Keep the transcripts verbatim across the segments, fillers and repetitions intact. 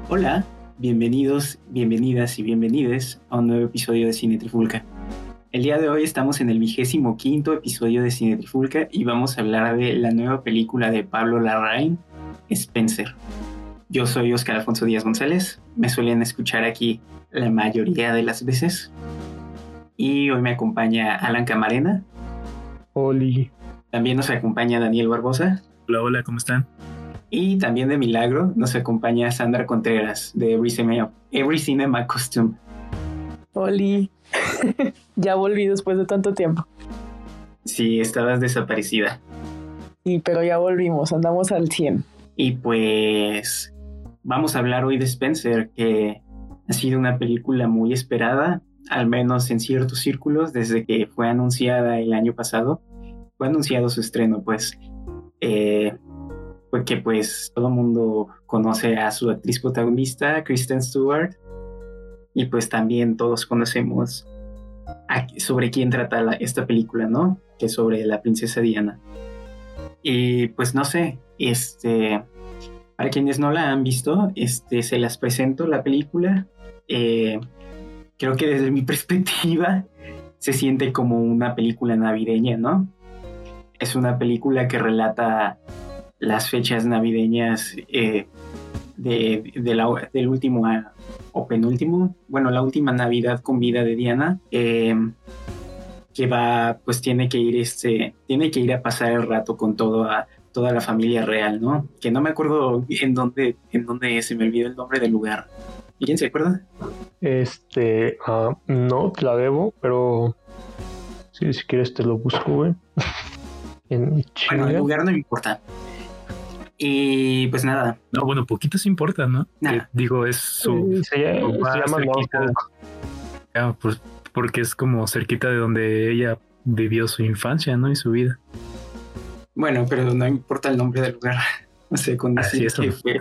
Hola, bienvenidos, bienvenidas y bienvenides a un nuevo episodio de Cine Trifulca. El día de hoy estamos en el vigésimo quinto episodio de Cine Trifulca y vamos a hablar de la nueva película de Pablo Larraín, Spencer. Yo soy Oscar Alfonso Díaz González, me suelen escuchar aquí la mayoría de las veces. Y hoy me acompaña Alan Camarena. Oli. También nos acompaña Daniel Barbosa. Hola, hola, ¿cómo están? Y también de milagro nos acompaña Sandra Contreras de Every Cinema, Every Cinema Costume. Oli, ya volví después de tanto tiempo. Sí, estabas desaparecida. Sí, pero ya volvimos, andamos al cien. Y pues vamos a hablar hoy de Spencer, que ha sido una película muy esperada, al menos en ciertos círculos, desde que fue anunciada el año pasado. Fue anunciado su estreno, pues, eh, porque pues todo el mundo conoce a su actriz protagonista, Kristen Stewart, y pues también todos conocemos a, sobre quién trata la, esta película, ¿no? Que es sobre la princesa Diana. Y pues no sé, este, para quienes no la han visto, este, se las presento la película. Eh, creo que desde mi perspectiva se siente como una película navideña, ¿no? Es una película que relata las fechas navideñas eh, de, de la, del último o penúltimo, bueno, la última Navidad con vida de Diana, eh, que va, pues tiene que ir este, tiene que ir a pasar el rato con toda, toda la familia real, ¿no? Que no me acuerdo en dónde, en dónde se me olvidó el nombre del lugar. ¿Quién se acuerda? Este, uh, no, te la debo, pero sí, si quieres te lo busco, güey. En bueno, el lugar no me importa. Y pues nada. No, bueno, poquito se importa, ¿no? Que, digo, es su... Sí, se, su se llama Norfolk. Ah, pues porque es como cerquita de donde ella vivió su infancia, ¿no? Y su vida. Bueno, pero no importa el nombre del lugar. No sé, con decir Así que fue.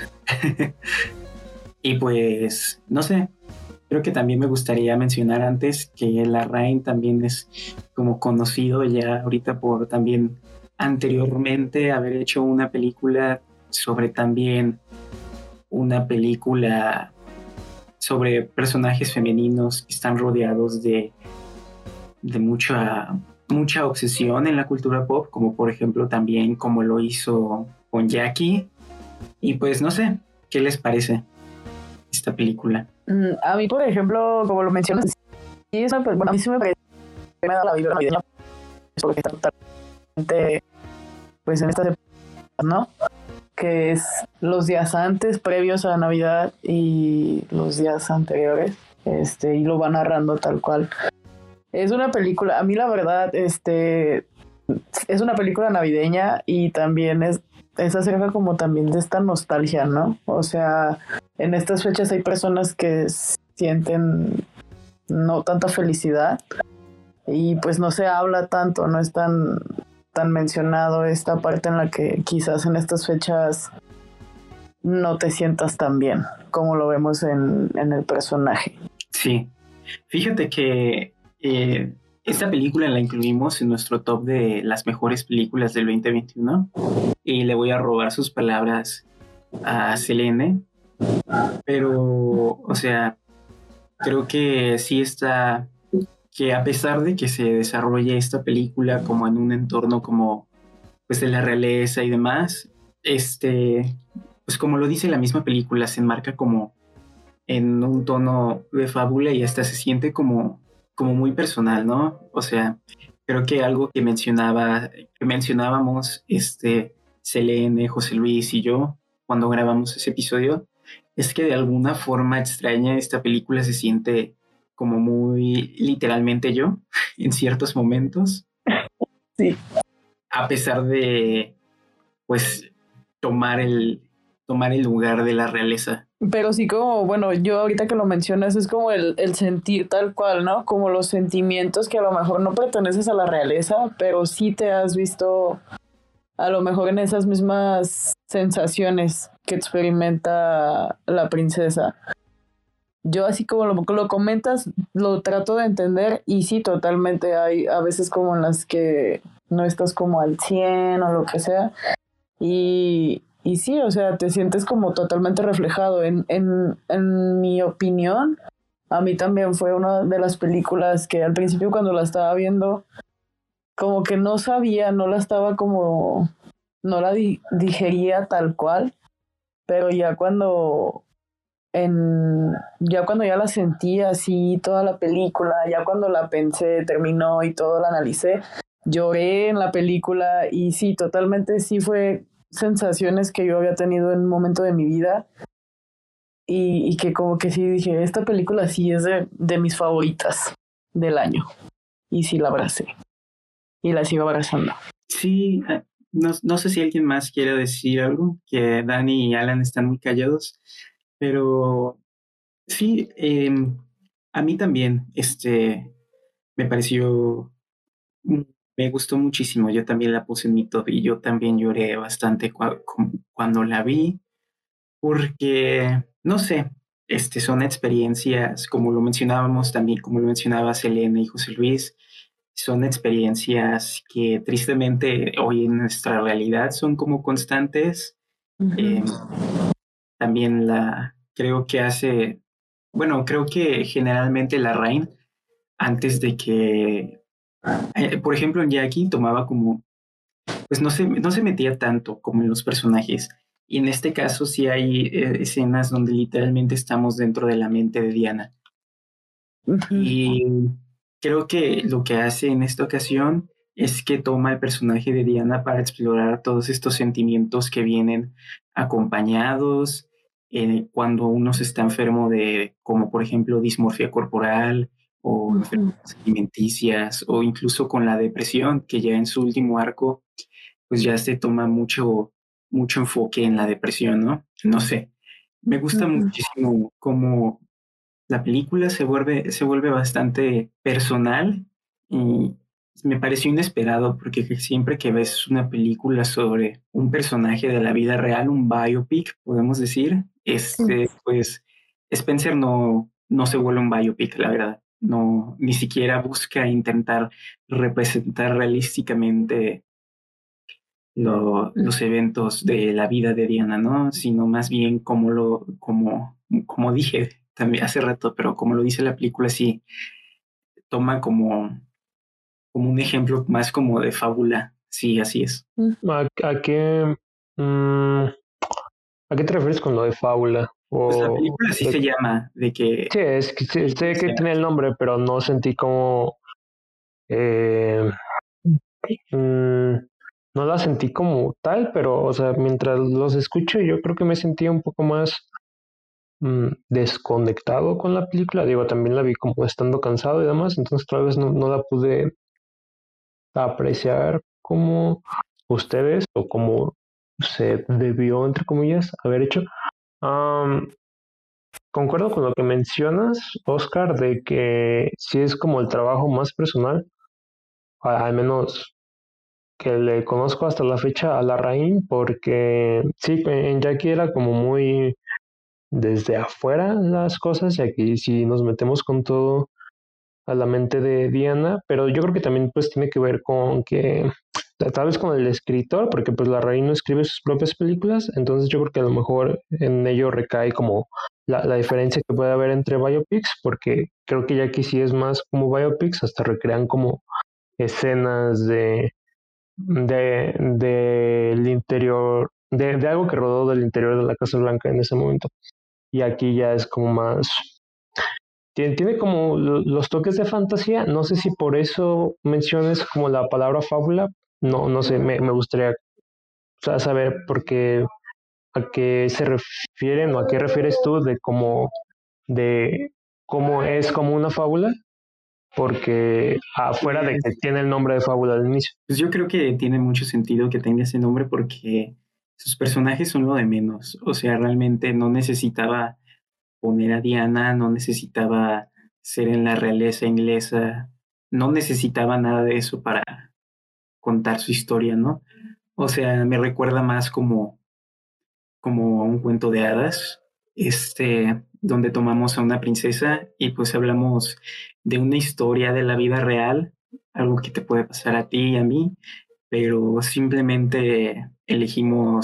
Y pues, no sé. Creo que también me gustaría mencionar antes que Larraín también es como conocido ya ahorita por también anteriormente haber hecho una película sobre también una película sobre personajes femeninos que están rodeados de, de mucha, mucha obsesión en la cultura pop, como por ejemplo también como lo hizo con Jackie. Y pues no sé, ¿qué les parece esta película? A mí, por ejemplo, como lo mencionas, sí, es una, bueno, a mí sí me parece que me da la vibra navideña, porque está totalmente, pues en estas épocas, ¿no? Que es los días antes, previos a Navidad, y los días anteriores, este, y lo va narrando tal cual. Es una película, a mí la verdad, este, es una película navideña y también es, es acerca como también de esta nostalgia, ¿no? O sea, en estas fechas hay personas que sienten no tanta felicidad y pues no se habla tanto, no es tan, tan mencionado esta parte en la que quizás en estas fechas no te sientas tan bien como lo vemos en, en el personaje. Sí, fíjate que eh, esta película la incluimos en nuestro top de las mejores películas del veinte veintiuno y le voy a robar sus palabras a Selene, pero, o sea, creo que sí está, que a pesar de que se desarrolle esta película como en un entorno como, pues, de la realeza y demás, este, pues como lo dice la misma película, se enmarca como en un tono de fábula y hasta se siente como, como muy personal, ¿no? O sea, creo que algo que mencionaba, que mencionábamos, este, Selene, José Luis y yo, cuando grabamos ese episodio, es que de alguna forma extraña esta película se siente como muy literalmente yo en ciertos momentos. Sí. A pesar de, pues, tomar el, tomar el lugar de la realeza. Pero sí como, bueno, yo ahorita que lo mencionas es como el, el sentir tal cual, ¿no? Como los sentimientos que a lo mejor no perteneces a la realeza, pero sí te has visto a lo mejor en esas mismas sensaciones que experimenta la princesa. Yo así como lo, lo comentas, lo trato de entender y sí, totalmente hay a veces como en las que no estás como al cien o lo que sea y, y sí, o sea, te sientes como totalmente reflejado. En, en, en mi opinión, a mí también fue una de las películas que al principio cuando la estaba viendo, como que no sabía, no la estaba como, no la di- digería tal cual, pero ya cuando en, ya cuando ya la sentí así toda la película, ya cuando la pensé, terminó y todo la analicé, lloré en la película y sí, totalmente sí fue sensaciones que yo había tenido en un momento de mi vida y, y que como que sí dije, esta película sí es de, de mis favoritas del año y sí la abracé y la sigo abrazando. Sí, eh, no, no sé si alguien más quiere decir algo, que Dani y Alan están muy callados, pero sí, eh, a mí también, este, me pareció, mm, me gustó muchísimo, yo también la puse en mi top y yo también lloré bastante cua- cu- cuando la vi, porque, no sé, este, son experiencias, como lo mencionábamos también, como lo mencionaba Selena y José Luis, son experiencias que tristemente hoy en nuestra realidad son como constantes. Eh, también la creo que hace, bueno, creo que generalmente la Rain, antes de que, eh, por ejemplo, en Jackie tomaba como, pues no se, no se metía tanto como en los personajes. Y en este caso sí hay eh, escenas donde literalmente estamos dentro de la mente de Diana. Ujú, Y creo que lo que hace en esta ocasión es que toma el personaje de Diana para explorar todos estos sentimientos que vienen acompañados eh, cuando uno se está enfermo de, como por ejemplo, dismorfia corporal o ujú, enfermedades alimenticias o incluso con la depresión, que ya en su último arco, pues ya se toma mucho, mucho enfoque en la depresión, ¿no? No sé, me gusta ujú. muchísimo cómo la película se vuelve, se vuelve bastante personal y me pareció inesperado porque siempre que ves una película sobre un personaje de la vida real, un biopic, podemos decir, Sí. este, pues Spencer no, no se vuelve un biopic, la verdad. No, ni siquiera busca intentar representar realísticamente lo- los eventos de la vida de Diana, ¿no? Sino más bien como lo, como, como dije también hace rato, pero como lo dice la película, sí, toma como, como un ejemplo más como de fábula. Sí, así es. ¿A, a qué, mm, ¿a qué te refieres con lo de fábula? Pues la O película sí de- se llama, de que, sí, es que sí, o sé que sea, tiene el nombre, pero no sentí como eh, mm, no la sentí como tal, pero o sea, mientras los escucho, yo creo que me sentí un poco más mm, desconectado con la película. Digo, también la vi como estando cansado y demás, entonces tal vez no, no la pude apreciar como ustedes o como se debió, entre comillas, haber hecho. Am, concuerdo con lo que mencionas, Oscar, de que sí es como el trabajo más personal, a- al menos que le conozco hasta la fecha a la Larraín, porque sí, en Jackie era como muy desde afuera las cosas, y aquí sí nos metemos con todo a la mente de Diana, pero yo creo que también pues tiene que ver con que tal vez con el escritor, porque pues la Larraín no escribe sus propias películas, entonces yo creo que a lo mejor en ello recae como la, la diferencia que puede haber entre biopics, porque creo que Jackie sí es más como biopics, hasta recrean como escenas de de, del interior, de, de algo que rodó del interior de la Casa Blanca en ese momento. Y aquí ya es como más, tiene, tiene como lo- los toques de fantasía, no sé si por eso menciones como la palabra fábula, no, no sé, me, me gustaría sa- saber por qué, a qué se refieren o a qué refieres tú de cómo, de cómo es como una fábula, porque afuera de que pues, tiene el nombre de fábula al inicio. pues yo creo que tiene mucho sentido que tenga ese nombre porque sus personajes son lo de menos. O sea, realmente no necesitaba poner a Diana, no necesitaba ser en la realeza inglesa, no necesitaba nada de eso para contar su historia, ¿no? O sea, me recuerda más como, como un cuento de hadas, este, donde tomamos a una princesa y pues hablamos de una historia de la vida real, algo que te puede pasar a ti y a mí, pero simplemente elegimos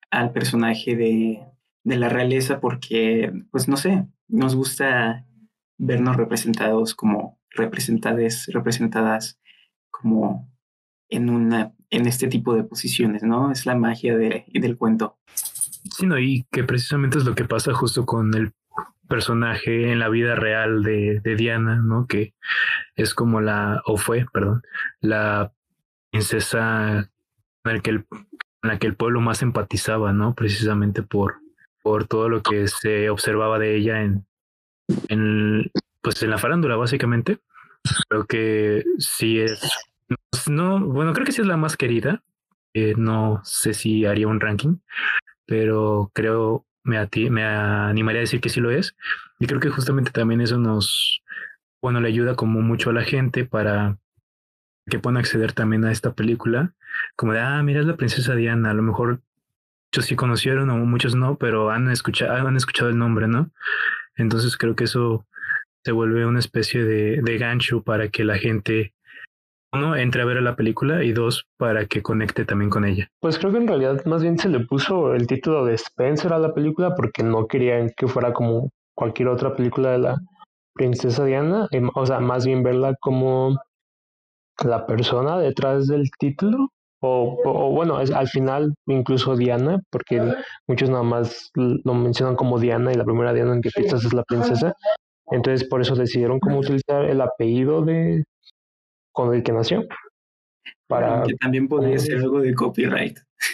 al personaje de, de la realeza porque, pues no sé, nos gusta vernos representados como representadas, representadas como en una, en este tipo de posiciones, ¿no? Es la magia de, del cuento. Sí, no, y que precisamente es lo que pasa justo con el personaje en la vida real de, de Diana, ¿no? Que es como la, o fue, perdón, la princesa en la que el, en la que el pueblo más empatizaba, ¿no? Precisamente por, por todo lo que se observaba de ella en, en, pues en la farándula, básicamente. Creo que sí es, no, bueno, creo que sí es la más querida. Eh, no sé si haría un ranking, pero creo, me, ati- me animaría a decir que sí lo es. Y creo que justamente también eso nos, bueno, le ayuda como mucho a la gente para que puedan acceder también a esta película, como de, ah, mira, es la princesa Diana, a lo mejor muchos sí conocieron o muchos no, pero han escuchado, han escuchado el nombre, ¿no? Entonces creo que eso se vuelve una especie de, de gancho para que la gente, uno, entre a ver la película y dos, para que conecte también con ella. Pues creo que en realidad más bien se le puso el título de Spencer a la película porque no querían que fuera como cualquier otra película de la princesa Diana, em, o sea, más bien verla como la persona detrás del título, o, o, o bueno, es, al final incluso Diana, porque muchos nada más lo mencionan como Diana y la primera Diana en que piensas es la princesa, entonces por eso decidieron cómo utilizar el apellido de con el que nació Claro, para aunque también podría ser algo de copyright.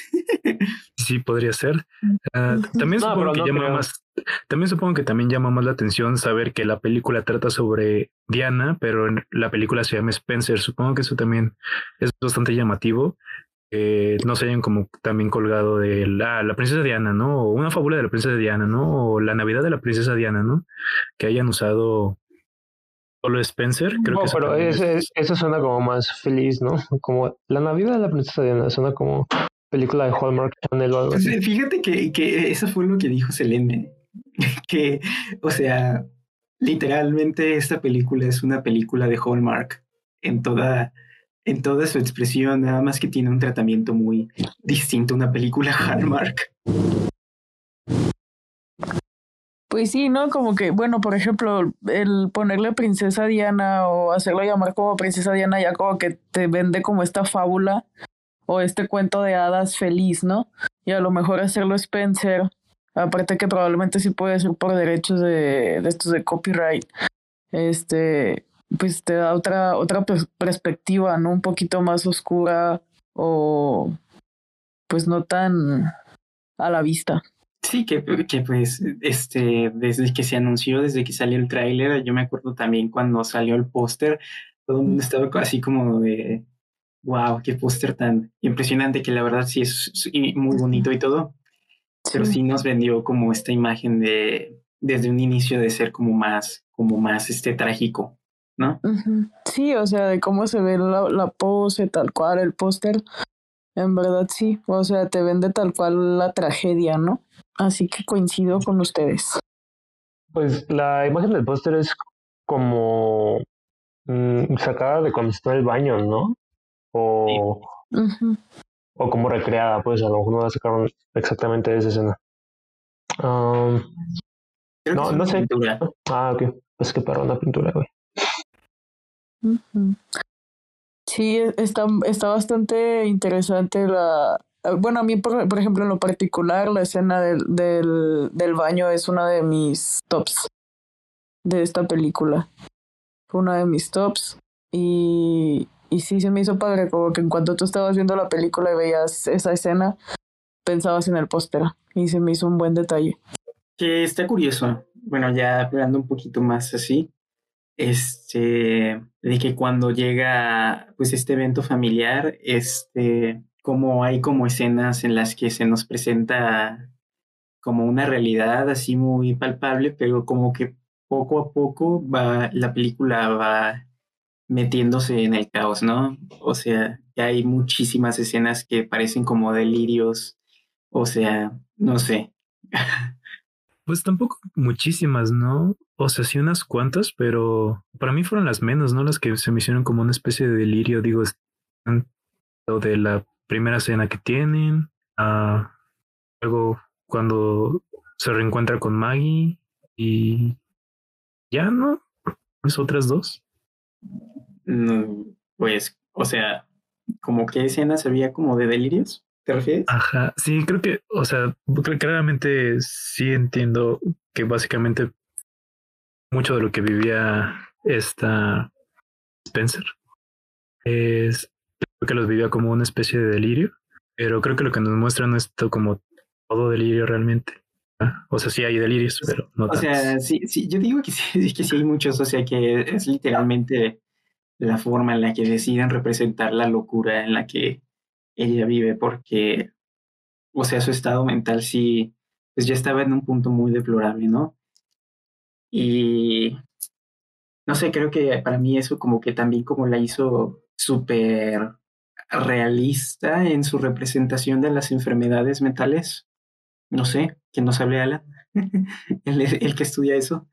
Sí, podría ser. Uh, también no, supongo pero que no llama creo. más, también supongo que también llama más la atención saber que la película trata sobre Diana, pero en la película se llama Spencer. Supongo que eso también es bastante llamativo. Que no se hayan como también colgado de la, la princesa Diana, ¿no? O una fábula de la princesa Diana, ¿no? O la Navidad de la princesa Diana, ¿no? Que hayan usado solo Spencer. Creo que No, eso pero también ese, es. eso suena como más feliz, ¿no? Como La Navidad de la Princesa Diana, suena como película de Hallmark Channel o algo Pues así. eh, fíjate que, que eso fue lo que dijo Selene, que, o sea, literalmente esta película es una película de Hallmark en toda, en toda su expresión, nada más que tiene un tratamiento muy distinto a una película Hallmark. Pues sí, ¿no? Como que, bueno, por ejemplo, el ponerle princesa Diana o hacerlo llamar como princesa Diana ya como que te vende como esta fábula o este cuento de hadas feliz, ¿no? Y a lo mejor hacerlo Spencer, aparte que probablemente sí puede ser por derechos de, de estos de copyright, este, pues te da otra, otra pers- perspectiva, ¿no? Un poquito más oscura o pues no tan a la vista. Sí, que, que pues, este, desde que se anunció, desde que salió el tráiler, yo me acuerdo también cuando salió el póster, todo el mundo estaba así como de, wow, qué póster tan impresionante, que la verdad sí es muy bonito y todo, pero Sí. sí nos vendió como esta imagen de, desde un inicio de ser como más, como más, este, trágico, ¿no? Uh-huh. Sí, o sea, de cómo se ve la, la pose, tal cual, el póster, en verdad sí, o sea, te vende tal cual la tragedia, ¿no? Así que coincido con ustedes. Pues la imagen del póster es como mm, sacada de cuando está en el baño, ¿no? Sí. O, Uh-huh. o como recreada, pues a lo mejor no la sacaron exactamente de esa escena. Um, Creo que no, es no una sé. pintura. Ah, ok. Pues qué perro una pintura, güey. Uh-huh. Sí, está, está bastante interesante la... Bueno, a mí, por, por ejemplo, en lo particular, la escena del, del, del baño es una de mis tops de esta película. Fue una de mis tops. Y, y sí, se me hizo padre, como que en cuanto tú estabas viendo la película y veías esa escena, pensabas en el póster. Y se me hizo un buen detalle. Que está curioso, bueno, ya hablando un poquito más así, este, de que cuando llega pues este evento familiar, este, como hay como escenas en las que se nos presenta como una realidad así muy palpable, pero como que poco a poco va, la película va metiéndose en el caos, ¿no? O sea, que hay muchísimas escenas que parecen como delirios, o sea, no sé. Pues tampoco muchísimas, ¿no? O sea, sí unas cuantas, pero para mí fueron las menos, ¿no? Las que se me hicieron como una especie de delirio, digo, están lo de la primera cena que tienen, ah, Luego cuando se reencuentra con Maggie y ya no, las otras dos. Mm, Pues, o sea, como que escenas había como de delirios, ¿te refieres? Ajá, sí, creo que, o sea, creo que claramente sí entiendo que básicamente mucho de lo que vivía esta Spencer es creo que los vivía como una especie de delirio, pero creo que lo que nos muestran no es to- como todo delirio realmente. ¿Ah? O sea, sí hay delirios, pero no O tantos. sea, sí, sí, yo digo que sí, que sí hay muchos, o sea, que es literalmente la forma en la que deciden representar la locura en la que ella vive, porque, o sea, su estado mental sí, pues ya estaba en un punto muy deplorable, ¿no? Y no sé, creo que para mí eso como que también como la hizo súper realista en su representación de las enfermedades mentales. No sé, que nos hable Alan, el, el que estudia eso.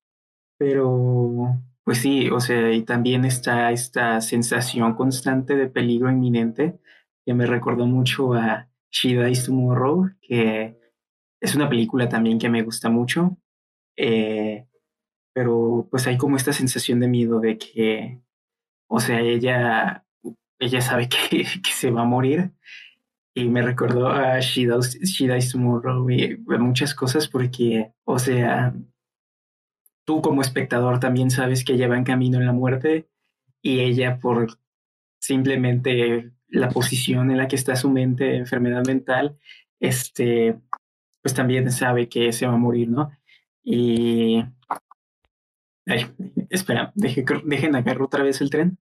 Pero, pues sí, o sea, y también está esta sensación constante de peligro inminente que me recordó mucho a She Dies Tomorrow, que es una película también que me gusta mucho. Eh, pero pues hay como esta sensación de miedo de que, o sea, ella, ella sabe que, que se va a morir y me recordó a She Dies, She Dies Tomorrow y muchas cosas porque, o sea, tú como espectador también sabes que ella va en camino en la muerte y ella por simplemente la posición en la que está su mente, enfermedad mental, este, pues también sabe que se va a morir, ¿no? Y, ay, espera, deje, dejen agarrar otra vez el tren.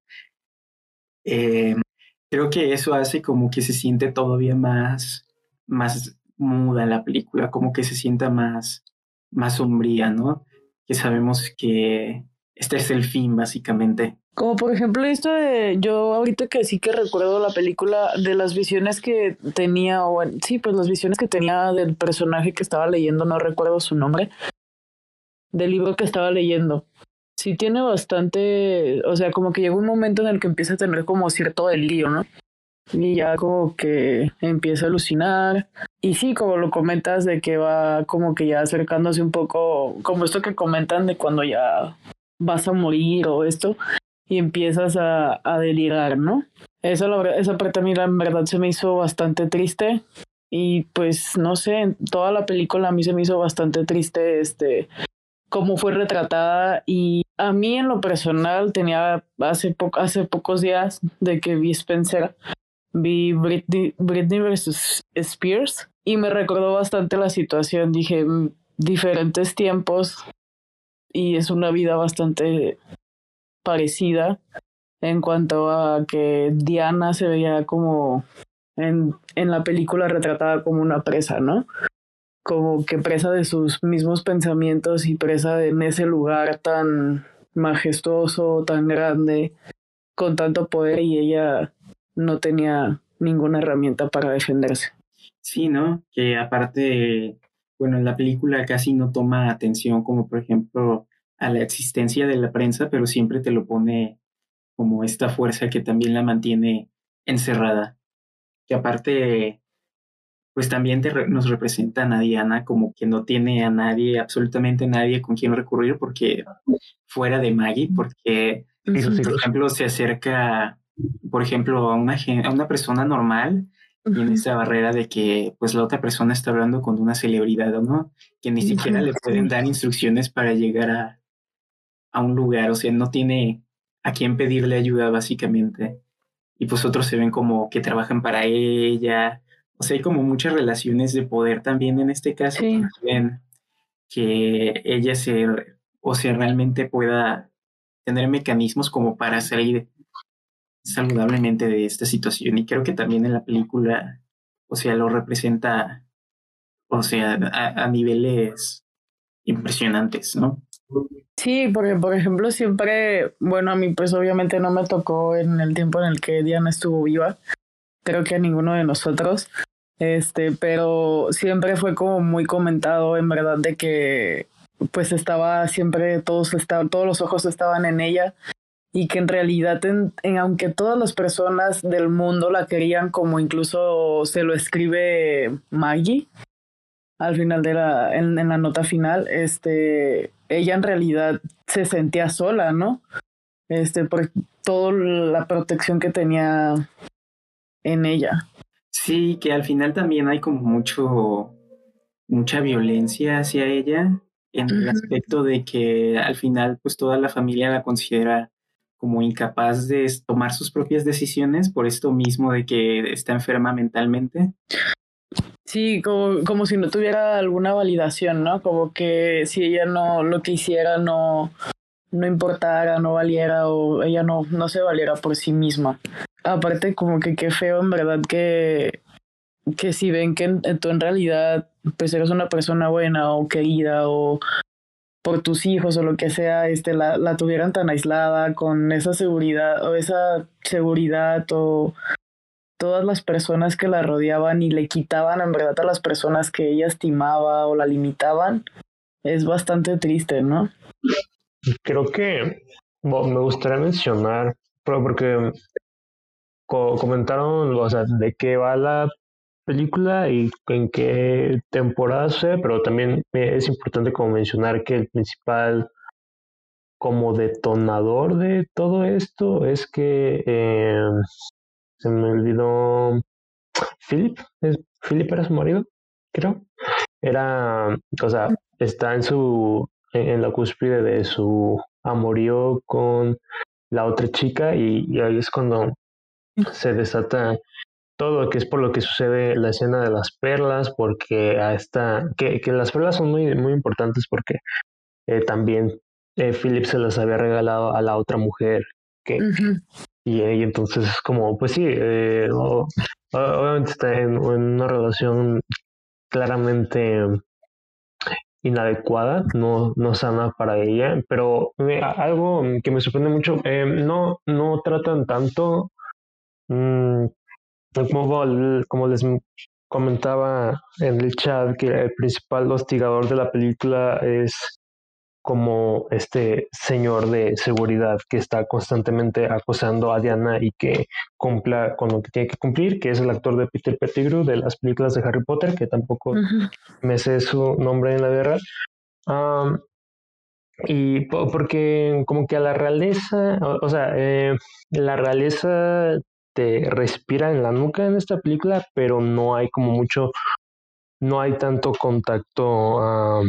Eh, Creo que eso hace como que se siente todavía más, más muda la película, como que se sienta más, más sombría, ¿no? Que sabemos que este es el fin, básicamente. Como por ejemplo esto de, yo ahorita que sí que recuerdo la película de las visiones que tenía, o en- sí, pues las visiones que tenía del personaje que estaba leyendo, no recuerdo su nombre, del libro que estaba leyendo. Sí tiene bastante, o sea, como que llega un momento en el que empieza a tener como cierto delirio, ¿no? Y ya como que empieza a alucinar. Y sí, como lo comentas, de que va como que ya acercándose un poco, como esto que comentan de cuando ya vas a morir o esto, y empiezas a, a delirar, ¿no? Eso, la verdad, esa parte a mí la en verdad se me hizo bastante triste. Y pues no sé, en toda la película a mí se me hizo bastante triste este cómo fue retratada. Y a mí en lo personal tenía hace, po hace pocos días de que vi Spencer, vi Britney, Britney versus Spears y me recordó bastante la situación. Dije, "Mm, diferentes tiempos y es una vida bastante parecida en cuanto a que Diana se veía como en, en la película retratada como una presa, ¿no? Como que presa de sus mismos pensamientos y presa de, en ese lugar tan majestuoso, tan grande, con tanto poder y ella no tenía ninguna herramienta para defenderse. Sí, ¿no? Que aparte, bueno, en la película casi no toma atención como por ejemplo a la existencia de la prensa, pero siempre te lo pone como esta fuerza que también la mantiene encerrada. Que aparte, pues también te re- nos representan a Diana como que no tiene a nadie, absolutamente nadie con quien recurrir, porque fuera de Maggie, porque, Y sus por hijos. ejemplo, se acerca, por ejemplo, a una, gen- a una persona normal y en esta barrera de que pues la otra persona está hablando con una celebridad, ¿no? Que ni siquiera le pueden Sí. dar instrucciones para llegar a, a un lugar, o sea, no tiene a quién pedirle ayuda básicamente. Y pues otros se ven como que trabajan para ella. O sea, hay como muchas relaciones de poder también en este caso que Sí, quieren que ella se, o sea, realmente pueda tener mecanismos como para salir saludablemente de esta situación. Y creo que también en la película, o sea, lo representa, o sea, a, a niveles impresionantes, ¿no? sí, porque por ejemplo siempre, bueno, a mí pues obviamente no me tocó en el tiempo en el que Diana estuvo viva, creo que a ninguno de nosotros, este, pero siempre fue como muy comentado en verdad de que pues estaba siempre, todos estaban, todos los ojos estaban en ella y que en realidad, en, en, aunque todas las personas del mundo la querían, como incluso se lo escribe Maggie, al final de la, en, en la nota final, este, ella en realidad se sentía sola, ¿no? Este, por toda la protección que tenía en ella. Sí, que al final también hay como mucho, mucha violencia hacia ella, en el aspecto de que al final pues toda la familia la considera como incapaz de tomar sus propias decisiones por esto mismo de que está enferma mentalmente. Sí, como, como si no tuviera alguna validación, ¿no? Como que si ella no, lo que hiciera no, no importara, no valiera o ella no, no se valiera por sí misma. Aparte, como que qué feo en verdad que, que si ven que en, tú en realidad pues eres una persona buena o querida o por tus hijos o lo que sea, este, la, la tuvieran tan aislada con esa seguridad o esa seguridad o todas las personas que la rodeaban y le quitaban en verdad a las personas que ella estimaba o la limitaban, es bastante triste, ¿no? Creo que bueno, me gustaría mencionar, pero porque co- comentaron, o sea, de qué va la película y en qué temporada sucede, pero también es importante como mencionar que el principal como detonador de todo esto es que eh, se me olvidó Philip, es, Philip era su marido, creo. Era, o sea, está en su, en, en la cúspide de su amorío con la otra chica y, y ahí es cuando se desata todo, que es por lo que sucede la escena de las perlas, porque a esta, que, que las perlas son muy, muy importantes porque eh, también eh, Philip se las había regalado a la otra mujer que, Uh-huh. y, y entonces es como, pues sí, eh, o- obviamente está en, en una relación claramente inadecuada, no, no sana para ella, pero eh, algo que me sorprende mucho, eh, no, no tratan tanto, mmm, como, como les comentaba en el chat, que el principal hostigador de la película es como este señor de seguridad que está constantemente acosando a Diana y que cumpla con lo que tiene que cumplir, que es el actor de Peter Pettigrew de las películas de Harry Potter, que tampoco uh-huh. me sé su nombre en la guerra. Um, y porque como que a la realeza, o, o sea, eh, la realeza te respira en la nuca en esta película, pero no hay como mucho, no hay tanto contacto um,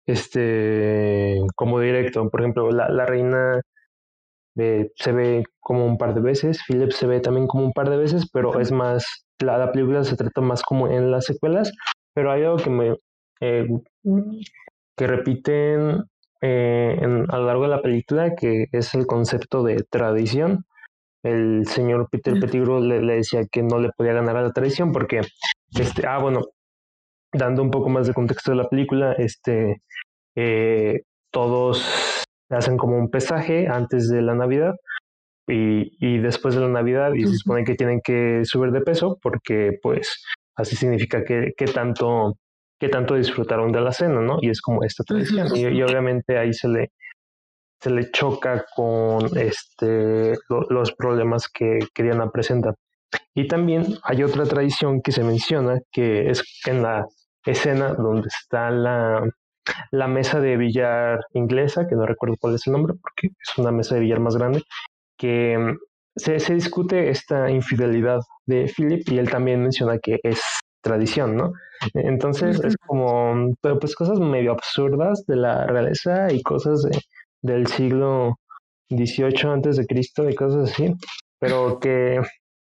este como directo. Por ejemplo, la, la reina eh, se ve como un par de veces, Philip se ve también como un par de veces, pero es más, la, la película se trata más como en las secuelas, pero hay algo que me eh, que repiten eh, en, a lo largo de la película, que es el concepto de tradición. El señor Peter Pettigrew le, le decía que no le podía ganar a la tradición porque, este, ah, bueno, dando un poco más de contexto de la película, este, eh, todos hacen como un pesaje antes de la Navidad y, y después de la Navidad y se supone que tienen que subir de peso porque pues así significa que, que tanto que tanto disfrutaron de la cena, ¿no? Y es como esta tradición. Y, y obviamente ahí se le, se le choca con este, lo, los problemas que, que Diana presenta. Y también hay otra tradición que se menciona, que es en la escena donde está la, la mesa de billar inglesa, que no recuerdo cuál es el nombre, porque es una mesa de billar más grande, que se, se discute esta infidelidad de Philip y él también menciona que es tradición, ¿no? Entonces uh-huh. es como pues cosas medio absurdas de la realeza y cosas de, del siglo dieciocho antes de Cristo y cosas así, pero que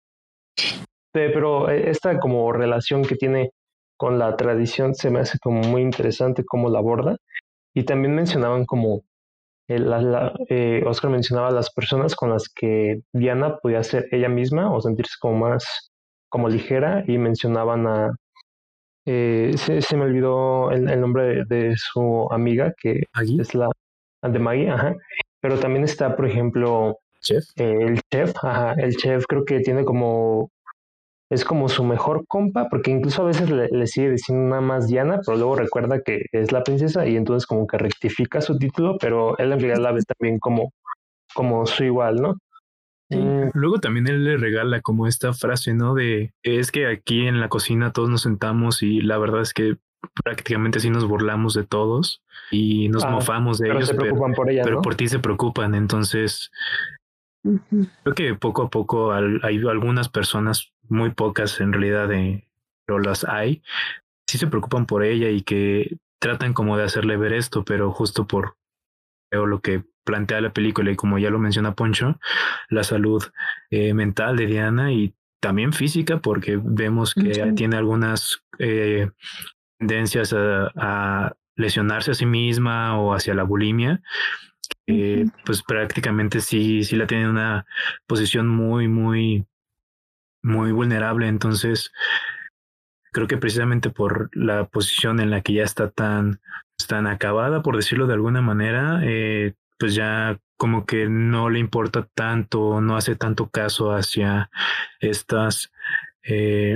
pero esta como relación que tiene con la tradición se me hace como muy interesante cómo la aborda y también mencionaban como el, la, la, eh, Oscar mencionaba las personas con las que Diana podía ser ella misma o sentirse como más como ligera y mencionaban a eh, se, se, me olvidó el, el nombre de, de, su amiga que ¿Maggie? Es la de Maggie, ajá. Pero también está, por ejemplo, chef. Eh, el chef, ajá, el chef creo que tiene como es como su mejor compa, porque incluso a veces le, le sigue diciendo nada más Diana, pero luego recuerda que es la princesa y entonces como que rectifica su título, pero él en realidad la ve también como, como su igual, ¿no? Sí. Mm. Luego también él le regala como esta frase, ¿no? De, es que aquí en la cocina todos nos sentamos y la verdad es que prácticamente sí nos burlamos de todos y nos Ah, mofamos de pero ellos, se pero, preocupan por ella, pero ¿no? por ti se preocupan. Entonces, Ujú. creo que poco a poco al- hay algunas personas, muy pocas en realidad, de, pero las hay, sí se preocupan por ella y que tratan como de hacerle ver esto, pero justo por creo, lo que plantea la película y como ya lo menciona Poncho, la salud eh, mental de Diana y también física, porque vemos que Sí. tiene algunas eh, tendencias a, a lesionarse a sí misma o hacia la bulimia, eh, Ujú. pues prácticamente sí, sí la tiene en una posición muy, muy, muy vulnerable. Entonces, creo que precisamente por la posición en la que ya está tan, tan acabada, por decirlo de alguna manera, eh, pues ya como que no le importa tanto, no hace tanto caso hacia estas eh,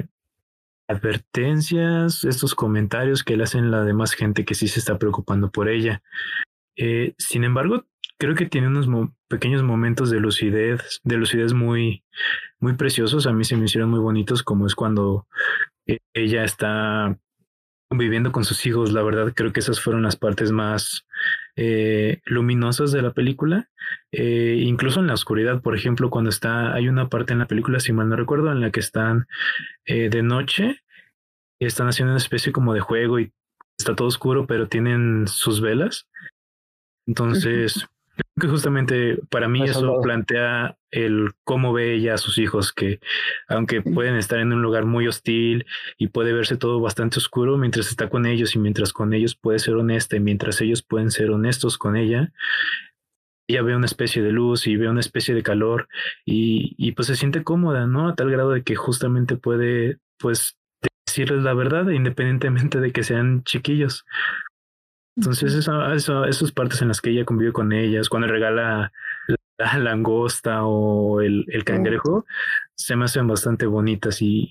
advertencias, estos comentarios que le hacen la demás gente que sí se está preocupando por ella. Eh, sin embargo, creo que tiene unos mo pequeños momentos de lucidez, de lucidez muy, muy preciosos. A mí se me hicieron muy bonitos, como es cuando eh, ella está conviviendo con sus hijos. La verdad, creo que esas fueron las partes más eh, luminosas de la película. Eh, incluso en la oscuridad, por ejemplo, cuando está, hay una parte en la película, si mal no recuerdo, en la que están eh, de noche y están haciendo una especie como de juego y está todo oscuro, pero tienen sus velas. Entonces, creo que justamente para mí Me he eso salvado. plantea el cómo ve ella a sus hijos, que aunque pueden estar en un lugar muy hostil y puede verse todo bastante oscuro, mientras está con ellos y mientras con ellos puede ser honesta y mientras ellos pueden ser honestos con ella, ella ve una especie de luz y ve una especie de calor y, y pues se siente cómoda, ¿no? A tal grado de que justamente puede, pues, decirles la verdad independientemente de que sean chiquillos. Entonces, eso, eso, esas partes en las que ella convive con ellas, cuando regala la langosta o el, el cangrejo, se me hacen bastante bonitas y,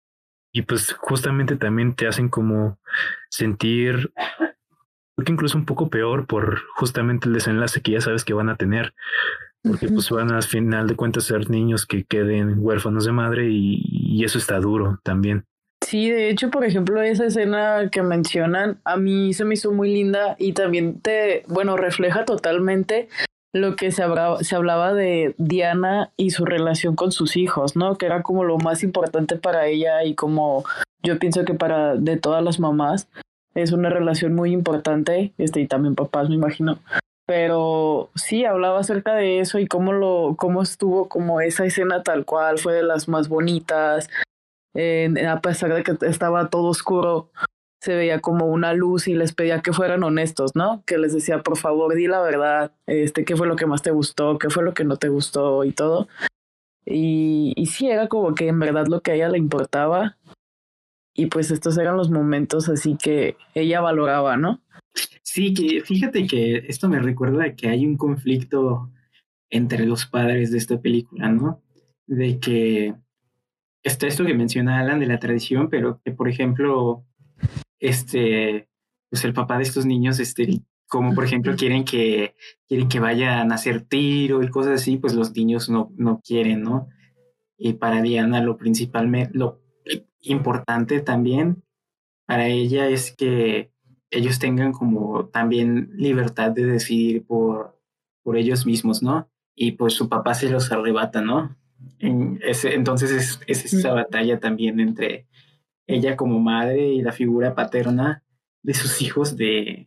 y pues justamente también te hacen como sentir, creo que incluso un poco peor por justamente el desenlace que ya sabes que van a tener, porque Ujú. pues van a, al final de cuentas ser niños que queden huérfanos de madre y, y eso está duro también. Sí, de hecho, por ejemplo, esa escena que mencionan, a mí se me hizo muy linda y también te, bueno, refleja totalmente lo que se hablaba, se hablaba de Diana y su relación con sus hijos, ¿no? Que era como lo más importante para ella y como yo pienso que para de todas las mamás es una relación muy importante, este, y también papás, me imagino. Pero sí, hablaba acerca de eso y cómo lo, cómo estuvo como esa escena tal cual, fue de las más bonitas. Eh, a pesar de que estaba todo oscuro, se veía como una luz y les pedía que fueran honestos, ¿no? Que les decía, por favor, di la verdad, este, qué fue lo que más te gustó, qué fue lo que no te gustó y todo. Y, y sí, era como que en verdad lo que a ella le importaba y pues estos eran los momentos así que ella valoraba, ¿no? Sí, que fíjate que esto me recuerda que hay un conflicto entre los padres de esta película, ¿no? De que está esto que menciona Alan de la tradición, pero que, por ejemplo, este, pues el papá de estos niños, este, como por ejemplo quieren que, quieren que vayan a hacer tiro y cosas así, pues los niños no, no quieren, ¿no? Y para Diana lo principalmente, lo importante también para ella es que ellos tengan como también libertad de decidir por, por ellos mismos, ¿no? Y pues su papá se los arrebata, ¿no? En ese, entonces es, es esa batalla también entre ella como madre y la figura paterna de sus hijos de,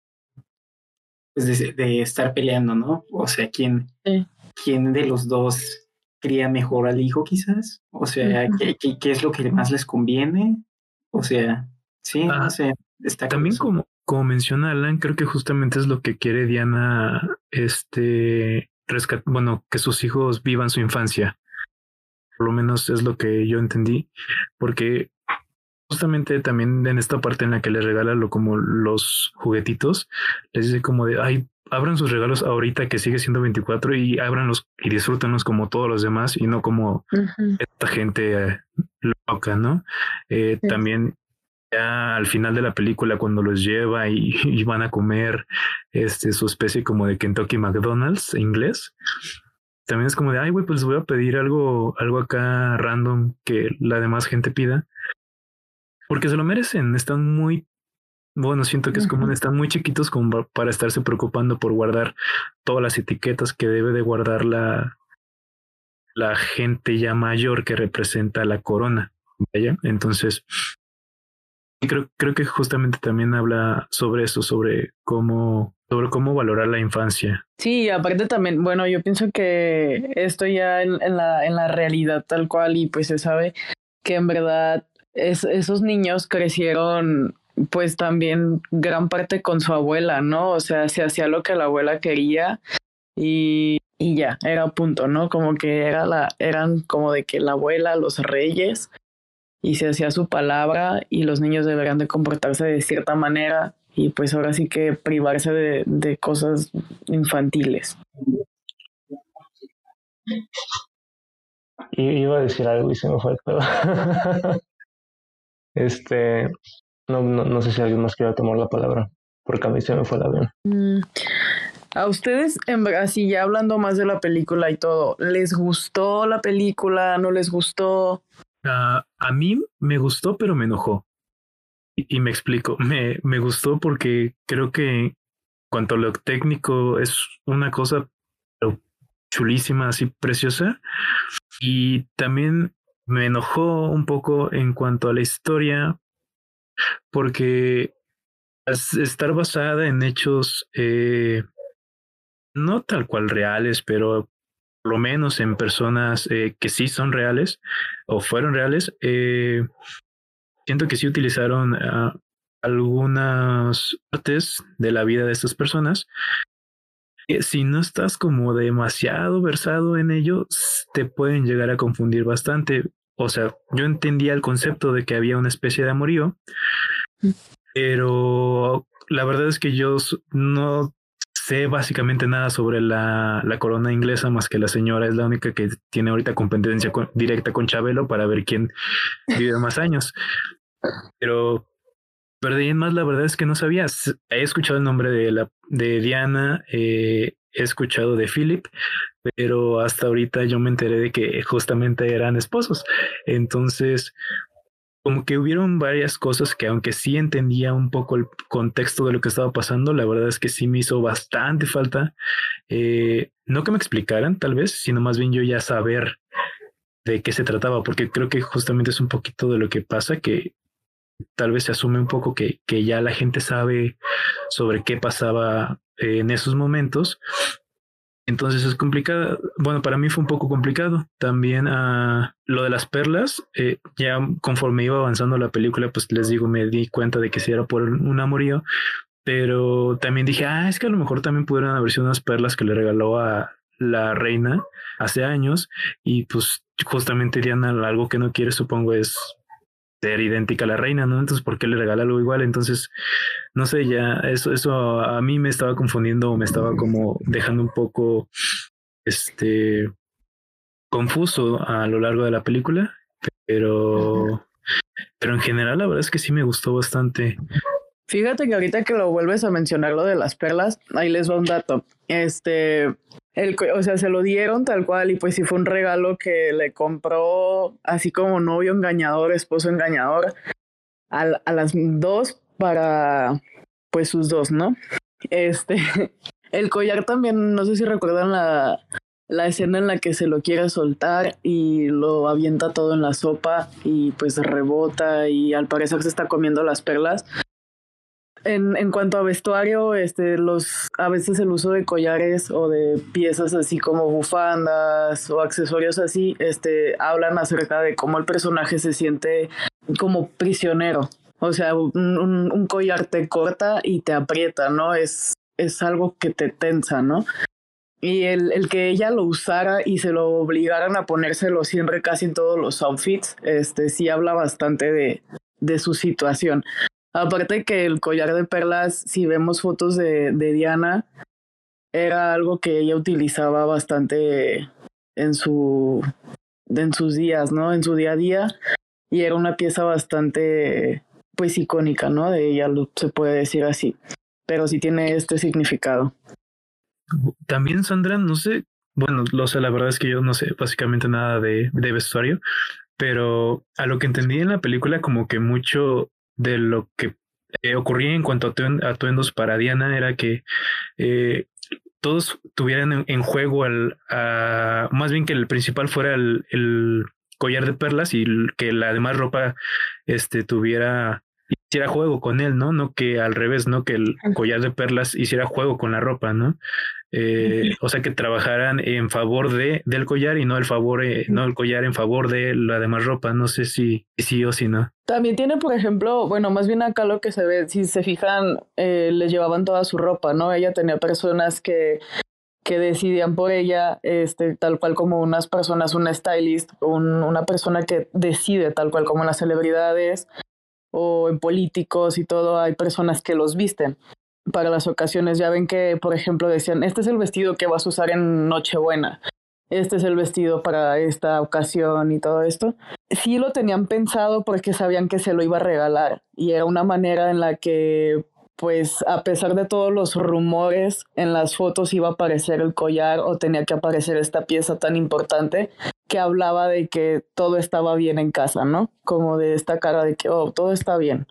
pues de, de estar peleando, ¿no? O sea, ¿quién, Sí. quién de los dos cría mejor al hijo quizás? O sea, ¿qué, qué, qué es lo que más les conviene? O sea, sí, no Ah, sé, está también curioso. como, como menciona Alan, creo que justamente es lo que quiere Diana, este, rescat bueno, que sus hijos vivan su infancia. Por lo menos es lo que yo entendí, porque justamente también en esta parte en la que les regala lo como los juguetitos, les dice como de, ay, abran sus regalos ahorita que sigue siendo veinticuatro y ábranlos y disfrútenlos como todos los demás y no como Ujú. esta gente eh, loca, ¿no? Eh, Sí. también ya al final de la película cuando los lleva y, y van a comer este su especie como de Kentucky McDonald's en inglés, también es como de, ay, güey, pues les voy a pedir algo, algo acá random que la demás gente pida porque se lo merecen, están muy Bueno, siento que es común, están muy chiquitos como pa- para estarse preocupando por guardar todas las etiquetas que debe de guardar la, la gente ya mayor que representa la corona. Vaya, entonces y creo, creo que justamente también habla sobre eso, sobre cómo, sobre cómo valorar la infancia. Sí, y aparte también, bueno, yo pienso que esto ya en, en la, en la realidad tal cual y pues se sabe que en verdad es, esos niños crecieron pues también gran parte con su abuela, ¿no? O sea, se hacía lo que la abuela quería y, y ya, era punto, ¿no? Como que era la, eran como de que la abuela, los reyes y se hacía su palabra y los niños deberían de comportarse de cierta manera y pues ahora sí que privarse de, de cosas infantiles. Y iba a decir algo y se me fue, pero este, no, no, no sé si alguien más quiera tomar la palabra, porque a mí se me fue el avión. Mm. A ustedes, en ver- así ya hablando más de la película y todo, ¿les gustó la película? ¿No les gustó? Ah, a mí me gustó, pero me enojó. Y, y me explico, me, me gustó porque creo que en cuanto a lo técnico es una cosa pero chulísima, así preciosa. Y también me enojó un poco en cuanto a la historia, porque as- estar basada en hechos eh, no tal cual reales, pero por lo menos en personas eh, que sí son reales o fueron reales, eh, siento que sí utilizaron uh, algunas partes de la vida de estas personas. Que si no estás como demasiado versado en ello, s- te pueden llegar a confundir bastante. O sea, yo entendía el concepto de que había una especie de amorío, pero la verdad es que yo s- no sé básicamente nada sobre la, la corona inglesa, más que la señora es la única que tiene ahorita competencia con- directa con Chabelo para ver quién vive más años. Pero, pero de ahí en más, la verdad es que no sabía. S- He escuchado el nombre de, la, de Diana, eh, he escuchado de Philip, pero hasta ahorita yo me enteré de que justamente eran esposos. Entonces, como que hubieron varias cosas que aunque sí entendía un poco el contexto de lo que estaba pasando, la verdad es que sí me hizo bastante falta, eh, no que me explicaran tal vez, sino más bien yo ya saber de qué se trataba, porque creo que justamente es un poquito de lo que pasa, que tal vez se asume un poco que, que ya la gente sabe sobre qué pasaba eh, en esos momentos. Entonces es complicado. Bueno, para mí fue un poco complicado. También uh, lo de las perlas, eh, ya conforme iba avanzando la película, pues les digo, me di cuenta de que sí era por un amorío, pero también dije, ah, es que a lo mejor también pudieron haber sido unas perlas que le regaló a la reina hace años y pues justamente Diana algo que no quiere, supongo, es ser idéntica a la reina, ¿no? Entonces, ¿por qué le regala algo igual? Entonces, no sé, ya eso, eso a mí me estaba confundiendo, me estaba como dejando un poco, este, confuso a lo largo de la película, pero, pero en general la verdad es que sí me gustó bastante. Fíjate que ahorita que lo vuelves a mencionar lo de las perlas, ahí les va un dato. Este, el, co- o sea, se lo dieron tal cual y pues sí fue un regalo que le compró así como novio engañador, esposo engañador, a, a las dos para pues sus dos, ¿no? Este, el collar también, no sé si recuerdan la, la escena en la que se lo quiere soltar y lo avienta todo en la sopa y pues rebota y al parecer se está comiendo las perlas. En, en cuanto a vestuario, este, los, a veces el uso de collares o de piezas así como bufandas o accesorios así, este, hablan acerca de cómo el personaje se siente como prisionero. O sea, un, un, un collar te corta y te aprieta, ¿no? Es, es algo que te tensa, ¿no? Y el, el que ella lo usara y se lo obligaran a ponérselo siempre casi en todos los outfits, este, sí habla bastante de, de su situación. Aparte que el collar de perlas, si vemos fotos de, de Diana, era algo que ella utilizaba bastante en su en sus días, ¿no? En su día a día. Y era una pieza bastante, pues, icónica, ¿no? De ella, se puede decir así. Pero sí tiene este significado. También, Sandra, no sé, bueno, lo sé, la verdad es que yo no sé básicamente nada de, de vestuario, pero a lo que entendí en la película, como que mucho de lo que que ocurría en cuanto a atuen- atuendos para Diana era que eh, todos tuvieran en, en juego al, a, más bien que el principal fuera el, el collar de perlas y el- que la demás ropa este tuviera hiciera juego con él, ¿no? No que al revés, ¿no? Que el collar de perlas hiciera juego con la ropa, ¿no? Eh, o sea, que trabajaran en favor de del collar y no el favor, eh, no el collar en favor de la demás ropa. No sé si si sí o si no. También tiene, por ejemplo, bueno, más bien acá lo que se ve, si se fijan, eh, les llevaban toda su ropa, ¿no? Ella tenía personas que, que decidían por ella, este, tal cual como unas personas, una stylist, un, una persona que decide, tal cual como en las celebridades o en políticos y todo, hay personas que los visten para las ocasiones. Ya ven que, por ejemplo, decían, este es el vestido que vas a usar en Nochebuena, este es el vestido para esta ocasión y todo esto. Sí lo tenían pensado porque sabían que se lo iba a regalar y era una manera en la que, pues, a pesar de todos los rumores, en las fotos iba a aparecer el collar o tenía que aparecer esta pieza tan importante que hablaba de que todo estaba bien en casa, ¿no? Como de esta cara de que, oh, todo está bien.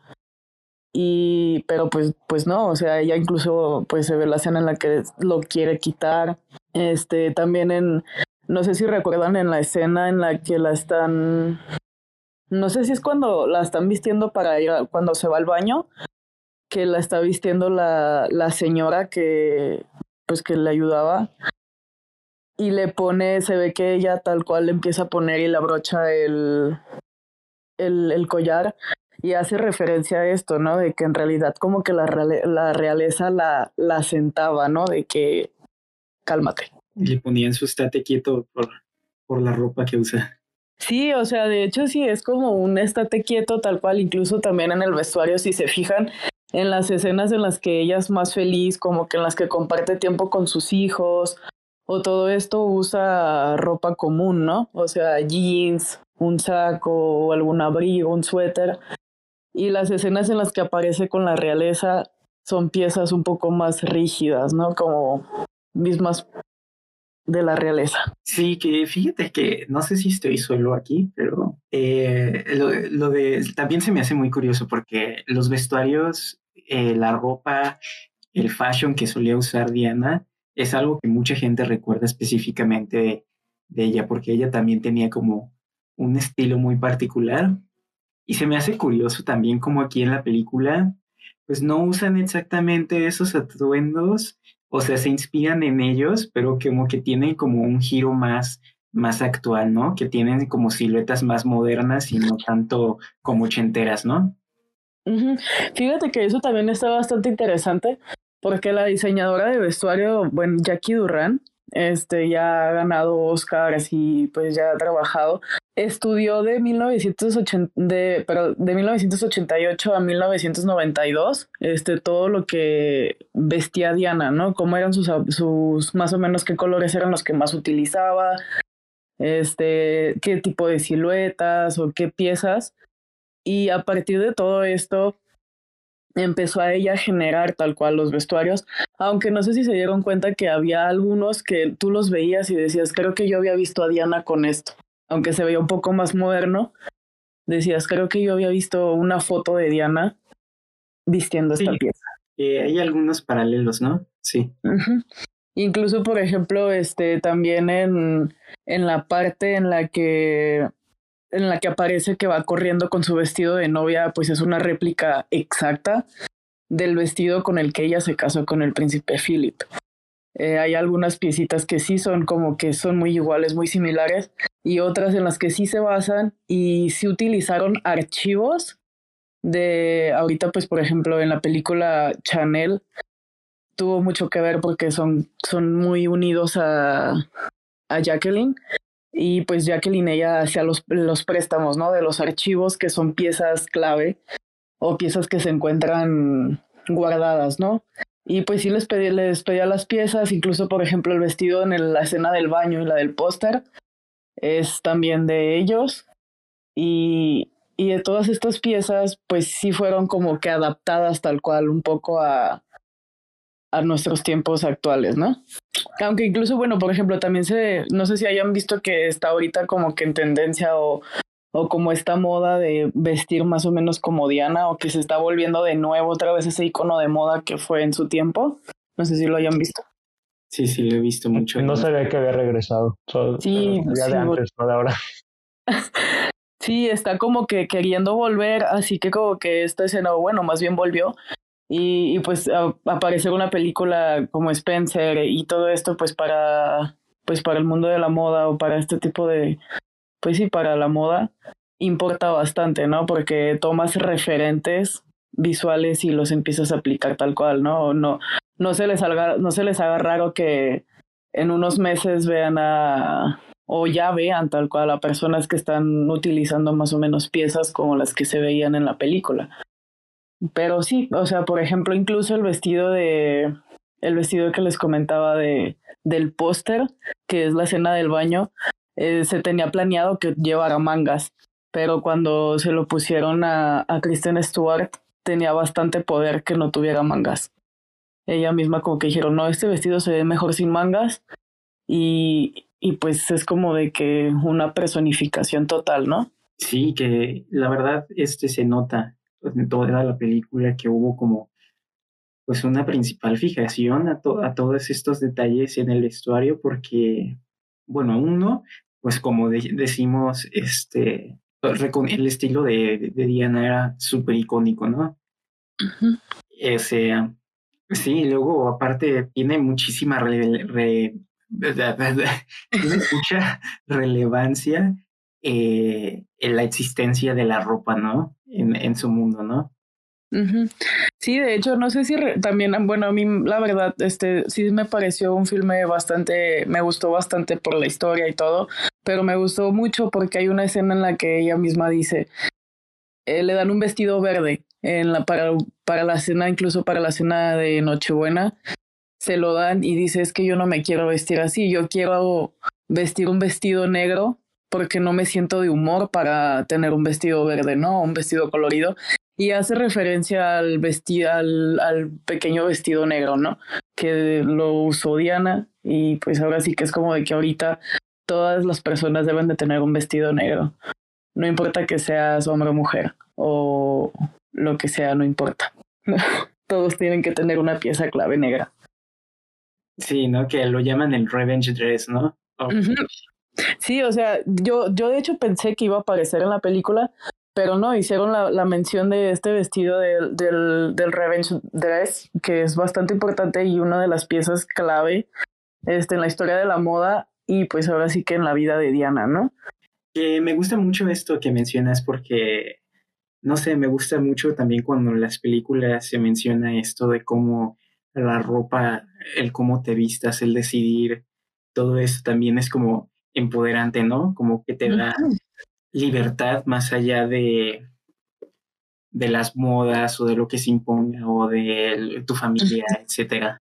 Y, pero pues, pues no, o sea, ella incluso pues se ve la escena en la que lo quiere quitar. Este, también en, no sé si recuerdan en la escena en la que la están, no sé si es cuando la están vistiendo para ir, a, cuando se va al baño, que la está vistiendo la, la señora que, pues que le ayudaba y le pone, se ve que ella tal cual le empieza a poner y le abrocha el, el, el collar y hace referencia a esto, ¿no? De que en realidad como que la, reale, la realeza la, la sentaba, ¿no? De que cálmate. Le ponían su estate quieto por, por la ropa que usa. Sí, o sea, de hecho sí es como un estate quieto tal cual, incluso también en el vestuario, si se fijan, en las escenas en las que ella es más feliz, como que en las que comparte tiempo con sus hijos, o todo esto usa ropa común, ¿no? O sea, jeans, un saco, o algún abrigo, un suéter. Y las escenas en las que aparece con la realeza son piezas un poco más rígidas, ¿no? Como mismas de la realeza. Sí, que fíjate que no sé si estoy solo aquí, pero eh, lo, lo de también se me hace muy curioso porque los vestuarios, eh, la ropa, el fashion que solía usar Diana es algo que mucha gente recuerda específicamente de, de ella porque ella también tenía como un estilo muy particular y se me hace curioso también como aquí en la película pues no usan exactamente esos atuendos, o sea, se inspiran en ellos, pero como que tienen como un giro más, más actual, ¿no? Que tienen como siluetas más modernas y no tanto como ochenteras, ¿no? Uh-huh. Fíjate que eso también está bastante interesante, porque la diseñadora de vestuario, bueno, Jackie Durran, este, ya ha ganado Oscars y pues ya ha trabajado. Estudió de, mil novecientos ochenta, de, pero de mil novecientos ochenta y ocho a mil novecientos noventa y dos, este, todo lo que vestía Diana, ¿no? Cómo eran sus, sus, más o menos qué colores eran los que más utilizaba, este, qué tipo de siluetas o qué piezas. Y a partir de todo esto, empezó a ella a generar tal cual los vestuarios, aunque no sé si se dieron cuenta que había algunos que tú los veías y decías, creo que yo había visto a Diana con esto, aunque se veía un poco más moderno, decías, creo que yo había visto una foto de Diana vistiendo sí, esta pieza. Eh, hay algunos paralelos, ¿no? Sí. Uh-huh. Incluso, por ejemplo, este, también en, en la parte en la que en la que aparece que va corriendo con su vestido de novia, pues es una réplica exacta del vestido con el que ella se casó con el príncipe Philip. Eh, hay algunas piecitas que sí son como que son muy iguales, muy similares, y otras en las que sí se basan y sí utilizaron archivos de, ahorita pues por ejemplo en la película Chanel tuvo mucho que ver porque son, son muy unidos a, a Jacqueline. Y pues Jacqueline ella hacía los, los préstamos, ¿no? De los archivos que son piezas clave o piezas que se encuentran guardadas, ¿no? Y pues sí les pedía, les pedía las piezas, incluso por ejemplo el vestido en el, la escena del baño y la del póster es también de ellos. Y, y de todas estas piezas pues sí fueron como que adaptadas tal cual un poco a, a nuestros tiempos actuales, ¿no? Aunque incluso, bueno, por ejemplo, también se, no sé si hayan visto que está ahorita como que en tendencia o, o como esta moda de vestir más o menos como Diana, o que se está volviendo de nuevo otra vez ese icono de moda que fue en su tiempo. No sé si lo hayan visto. Sí, sí, lo he visto mucho. No sabía que había regresado. Solo Sí, sabía sí, de vol- antes, no de ahora. sí, está como que queriendo volver, así que como que esta escena, o bueno, más bien volvió. Y, y pues a, aparecer una película como Spencer y todo esto, pues para, pues para el mundo de la moda o para este tipo de, pues sí, para la moda, importa bastante, ¿no? Porque tomas referentes visuales y los empiezas a aplicar tal cual, ¿no? No, no se les haga, no se les haga raro que en unos meses vean a, o ya vean tal cual a personas que están utilizando más o menos piezas como las que se veían en la película. Pero sí, o sea, por ejemplo, incluso el vestido de, el vestido que les comentaba de, del póster, que es la escena del baño, eh, se tenía planeado que llevara mangas, pero cuando se lo pusieron a, a Kristen Stewart, tenía bastante poder que no tuviera mangas. Ella misma como que dijeron, no, este vestido se ve mejor sin mangas, y, y pues es como de que una personificación total, ¿no? Sí, que la verdad este se nota en toda la película que hubo como pues una principal fijación a, to- a todos estos detalles en el vestuario porque, bueno, uno, pues como de- decimos, este, recon- el estilo de, de Diana era súper icónico, ¿no? Ujú. Ese, sí, luego aparte tiene muchísima rele- re- tiene mucha relevancia eh, en la existencia de la ropa, ¿no? En, en su mundo, ¿no? Ujú. Sí, de hecho, no sé si re- también, bueno, a mí la verdad, este, sí me pareció un filme bastante, me gustó bastante por la historia y todo, pero me gustó mucho porque hay una escena en la que ella misma dice, eh, le dan un vestido verde en la, para, para la cena, incluso para la cena de Nochebuena, se lo dan y dice, es que yo no me quiero vestir así, yo quiero vestir un vestido negro porque no me siento de humor para tener un vestido verde, ¿no? Un vestido colorido. Y hace referencia al vestido, al, al pequeño vestido negro, ¿no? Que lo usó Diana y pues ahora sí que es como de que ahorita todas las personas deben de tener un vestido negro. No importa que seas hombre o mujer o lo que sea, no importa. Todos tienen que tener una pieza clave negra. Sí, ¿no? Que lo llaman el revenge dress, ¿no? Oh, Ujú. Sí, o sea, yo, yo de hecho pensé que iba a aparecer en la película, pero no, hicieron la, la mención de este vestido del, del, del Revenge Dress, que es bastante importante y una de las piezas clave este, en la historia de la moda y pues ahora sí que en la vida de Diana, ¿no? que me gusta mucho esto que mencionas porque, no sé, me gusta mucho también cuando en las películas se menciona esto de cómo la ropa, el cómo te vistas, el decidir, todo eso también es como empoderante, ¿no? Como que te da Ujú. libertad más allá de, de las modas o de lo que se imponga o de tu familia, etcétera.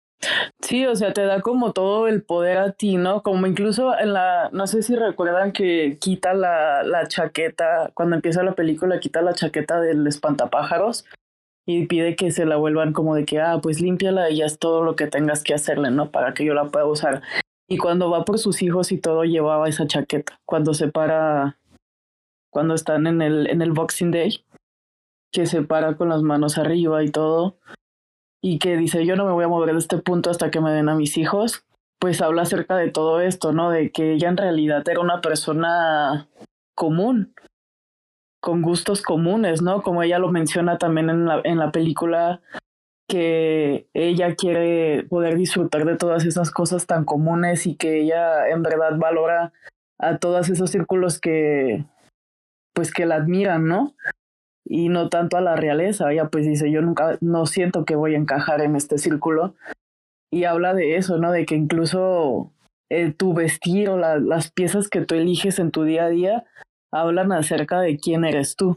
Sí, o sea, te da como todo el poder a ti, ¿no? Como incluso en la, no sé si recuerdan que quita la, la chaqueta, cuando empieza la película, quita la chaqueta del espantapájaros y pide que se la vuelvan como de que, ah, pues límpiala y ya es todo lo que tengas que hacerle, ¿no? Para que yo la pueda usar. Y cuando va por sus hijos y todo, llevaba esa chaqueta. Cuando se para, cuando están en el, en el Boxing Day, que se para con las manos arriba y todo, y que dice, yo no me voy a mover de este punto hasta que me den a mis hijos, pues habla acerca de todo esto, ¿no? De que ella en realidad era una persona común, con gustos comunes, ¿no? Como ella lo menciona también en la, en la película, que ella quiere poder disfrutar de todas esas cosas tan comunes y que ella en verdad valora a todos esos círculos que, pues que la admiran, ¿no? Y no tanto a la realeza. Ella pues dice, yo nunca, no siento que voy a encajar en este círculo. Y habla de eso, ¿no? De que incluso eh, tu vestir o la, las piezas que tú eliges en tu día a día hablan acerca de quién eres tú.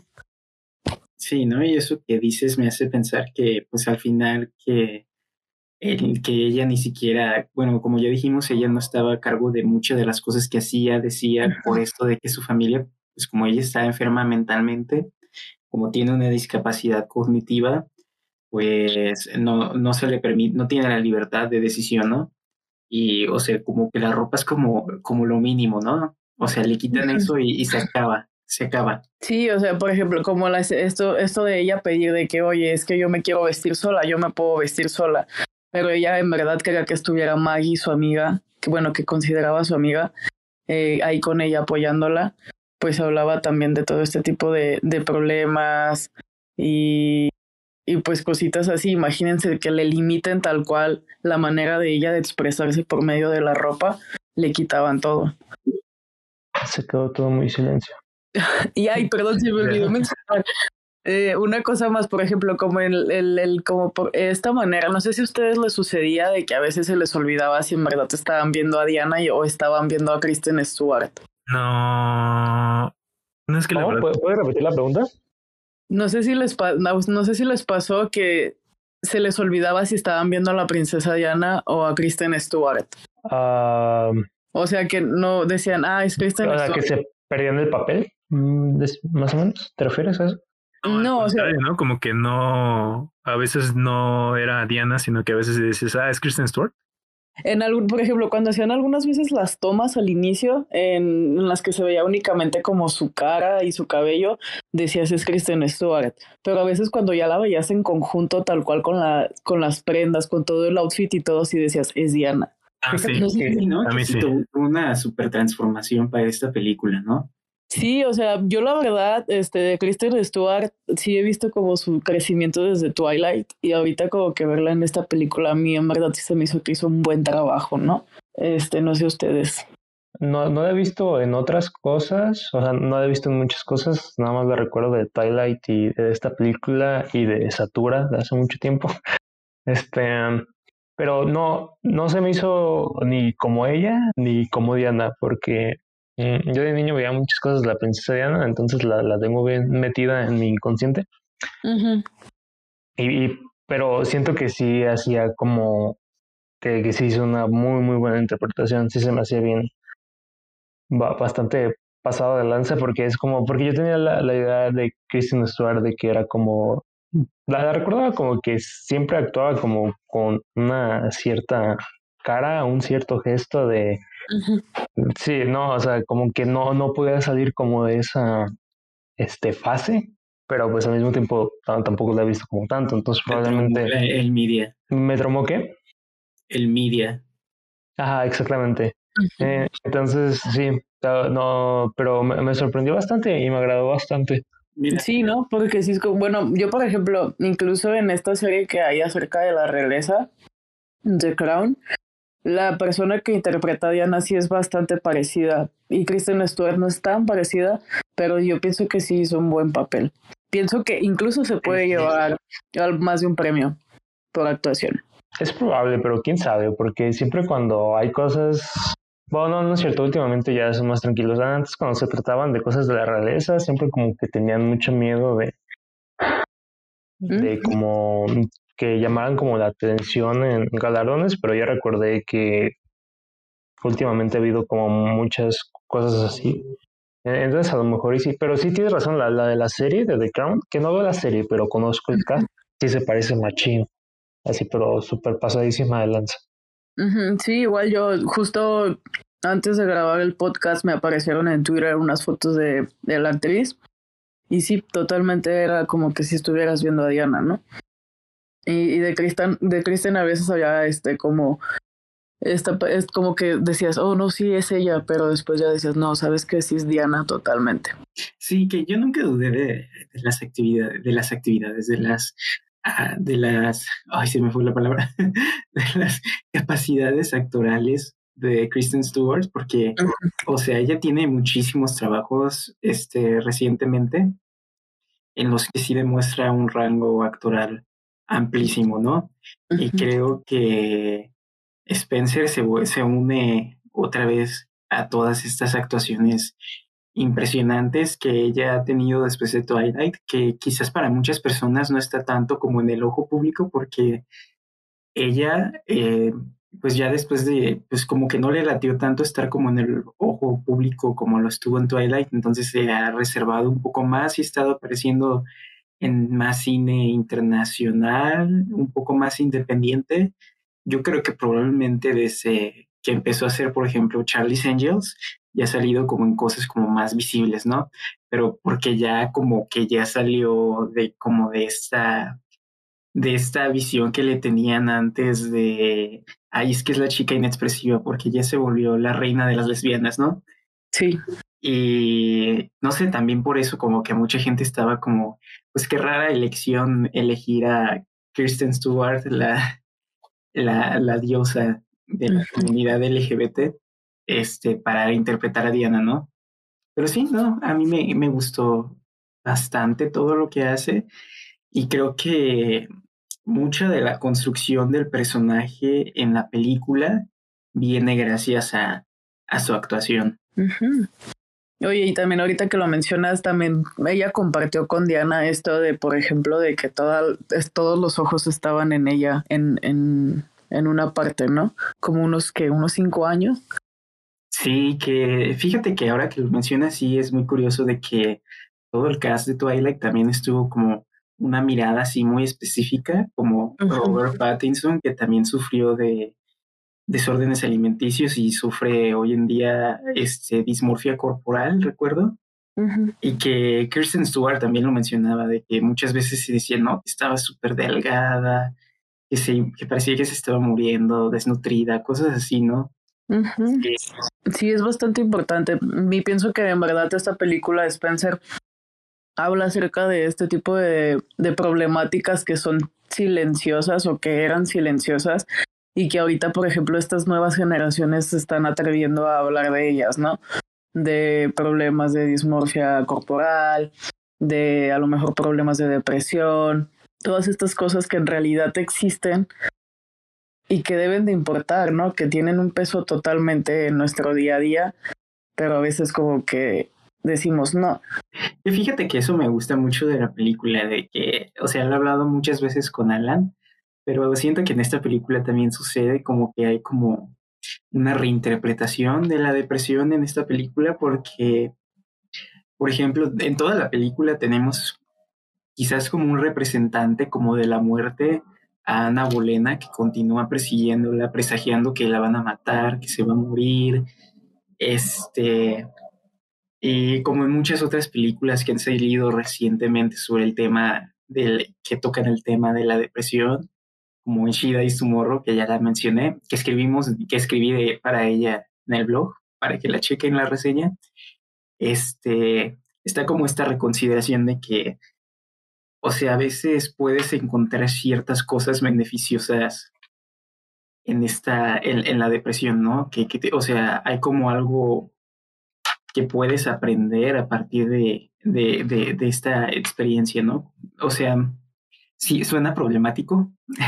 Sí, ¿no? Y eso que dices me hace pensar que, pues al final, que, el, que ella ni siquiera, bueno, como ya dijimos, ella no estaba a cargo de muchas de las cosas que hacía, decía, por esto de que su familia, pues como ella está enferma mentalmente, como tiene una discapacidad cognitiva, pues no, no se le permite, no tiene la libertad de decisión, ¿no? Y, o sea, como que la ropa es como, como lo mínimo, ¿no? O sea, le quitan eso y, y se acaba. se acaba. Sí, o sea, por ejemplo, como la, esto, esto de ella pedir de que, oye, es que yo me quiero vestir sola, yo me puedo vestir sola, pero ella en verdad quería que estuviera Maggie, su amiga, que bueno, que consideraba su amiga, eh, ahí con ella apoyándola, pues hablaba también de todo este tipo de, de problemas y, y pues cositas así. Imagínense que le limiten tal cual la manera de ella de expresarse por medio de la ropa, le quitaban todo. Se quedó todo muy silencio. Y ay, perdón, se me olvidó mencionar eh, una cosa más, por ejemplo, como el, el, el como por esta manera, no sé si a ustedes les sucedía de que a veces se les olvidaba si en verdad estaban viendo a Diana y, o estaban viendo a Kristen Stewart. No, no es que la ¿Cómo? verdad, ¿Puedes puedes repetir la pregunta? No sé si les pa- no, no sé si les pasó que se les olvidaba si estaban viendo a la princesa Diana o a Kristen Stewart. Ah, O sea que no decían, ah, es Kristen o sea, Stewart. que se perdían el papel, mm, des- más o menos. ¿Te refieres a eso? no, al No, o sea, contrario, ¿no? Como que no, a veces no era Diana, sino que a veces dices, ah, es Kristen Stewart. en algún, por ejemplo, cuando hacían algunas veces las tomas al inicio, en, en las que se veía únicamente como su cara y su cabello, decías es Kristen Stewart. Pero a veces cuando ya la veías en conjunto, tal cual con la, con las prendas, con todo el outfit y todo, sí decías, es Diana. Ah, sí, No sé si, ¿no? a Que mí sí sí. tuvo una super transformación para esta película, ¿no? Sí, o sea, yo la verdad, este, de Kristen Stewart, sí he visto como su crecimiento desde Twilight y ahorita como que verla en esta película a mí en verdad sí se me hizo que hizo un buen trabajo, ¿no? Este, no sé ustedes. No, no la he visto en otras cosas, o sea, no la he visto en muchas cosas, nada más la recuerdo de Twilight y de esta película y de Satura de hace mucho tiempo. Este, pero no, no se me hizo ni como ella ni como Diana, porque mm, yo de niño veía muchas cosas de la princesa Diana, entonces la, la tengo bien metida en mi inconsciente. Uh-huh. Y, y- pero siento que sí hacía como que, que sí hizo una muy, muy buena interpretación, sí se me hacía bien, ba- bastante pasado de lanza, porque es como, porque yo tenía la, la idea de Kristen Stewart de que era como, la, la recordaba como que siempre actuaba como con una cierta cara, un cierto gesto de, Uh-huh. sí, no, o sea, como que no, no podía salir como de esa, este, fase, pero pues al mismo tiempo t- tampoco la he visto como tanto, entonces Me traumó probablemente la- el media. me traumó que, El media. ajá, exactamente. Uh-huh. Eh, entonces, sí, ta- no, pero me, me sorprendió bastante y me agradó bastante. Mira, Sí, ¿no? Porque sí es como, bueno, yo por ejemplo, incluso en esta serie que hay acerca de la realeza, The Crown, la persona que interpreta a Diana sí es bastante parecida y Kristen Stewart no es tan parecida, pero yo pienso que sí hizo un buen papel. Pienso que incluso se puede llevar al- más de un premio por actuación. Es probable, pero quién sabe, porque siempre cuando hay cosas, bueno, no, no es cierto, últimamente ya son más tranquilos. Antes cuando se trataban de cosas de la realeza, siempre como que tenían mucho miedo de, ¿Mm? de como que llamaran como la atención en galardones, pero ya recordé que últimamente ha habido como muchas cosas así. Eh, Entonces a lo mejor y sí, pero sí tienes razón, la, la de la serie de The Crown, que no veo la serie, pero conozco el cast, sí se parece machín, así, pero súper pasadísima de lanza. Ujú, sí, igual yo justo antes de grabar el podcast me aparecieron en Twitter unas fotos de, de la actriz y sí, totalmente era como que si estuvieras viendo a Diana, ¿no? Y, y de Kristen, de Kristen a veces había este como esta, es como que decías, oh no, sí es ella, pero después ya decías, no, sabes que sí es Diana totalmente. sí, que yo nunca dudé de, de las actividades, de las actividades, de las, ah, de las, ay, se me fue la palabra, de las capacidades actorales de Kristen Stewart, porque, o sea, ella tiene muchísimos trabajos, este, recientemente, en los que sí demuestra un rango actoral amplísimo, ¿no? Y Ujú. creo que Spencer se, vu- se une otra vez a todas estas actuaciones impresionantes que ella ha tenido después de Twilight, que quizás para muchas personas no está tanto como en el ojo público, porque ella, eh, pues ya después de, pues como que no le latió tanto estar como en el ojo público como lo estuvo en Twilight, entonces se ha reservado un poco más y ha estado apareciendo en más cine internacional, un poco más independiente. Yo creo que probablemente desde que empezó a hacer, por ejemplo, Charlie's Angels, y ha salido como en cosas como más visibles, ¿no? Pero porque ya como que ya salió de como de esta de esta visión que le tenían antes de, ay, es que es la chica inexpresiva, porque ya se volvió la reina de las lesbianas, ¿no? Sí. Y no sé, también por eso como que mucha gente estaba como, pues qué rara elección elegir a Kristen Stewart, la, la, la diosa de la comunidad L G B T, este, para interpretar a Diana, ¿no? Pero sí, no, a mí me, me gustó bastante todo lo que hace y creo que mucha de la construcción del personaje en la película viene gracias a, a su actuación. Uh-huh. Oye, y también ahorita que lo mencionas, también ella compartió con Diana esto de, por ejemplo, de que toda, todos los ojos estaban en ella, en, en, en una parte, ¿no? Como unos que unos cinco años. Sí, que fíjate que ahora que lo mencionas, sí es muy curioso de que todo el cast de Twilight también estuvo como una mirada así muy específica, como uh-huh. Robert Pattinson, que también sufrió de desórdenes alimenticios y sufre hoy en día este, dismorfia corporal, recuerdo. Uh-huh. Y que Kristen Stewart también lo mencionaba, de que muchas veces se decía, no, que estaba súper delgada, que, se, que parecía que se estaba muriendo, desnutrida, cosas así, ¿no? Uh-huh. Sí. Sí, es bastante importante. Y pienso que en verdad esta película de Spencer habla acerca de este tipo de, de problemáticas que son silenciosas o que eran silenciosas y que ahorita, por ejemplo, estas nuevas generaciones se están atreviendo a hablar de ellas, ¿no? De problemas de dismorfia corporal, de a lo mejor problemas de depresión, todas estas cosas que en realidad existen y que deben de importar, ¿no? Que tienen un peso totalmente en nuestro día a día, pero a veces como que decimos no. Y fíjate que eso me gusta mucho de la película, de que, o sea, lo he hablado muchas veces con Alan, pero siento que en esta película también sucede como que hay como una reinterpretación de la depresión en esta película, porque, por ejemplo, en toda la película tenemos quizás como un representante como de la muerte a Ana Bolena, que continúa persiguiéndola, presagiando que la van a matar, que se va a morir, este... Y como en muchas otras películas que han salido recientemente sobre el tema del que tocan el tema de la depresión, como en She Dies Tomorrow, que ya la mencioné, que escribimos, que escribí de, para ella en el blog, para que la chequen la reseña, este, está como esta reconsideración de que, o sea, a veces puedes encontrar ciertas cosas beneficiosas en esta, en, en la depresión, ¿no? Que, que te, o sea, hay como algo que puedes aprender a partir de, de, de, de esta experiencia, ¿no? O sea, sí, suena problemático,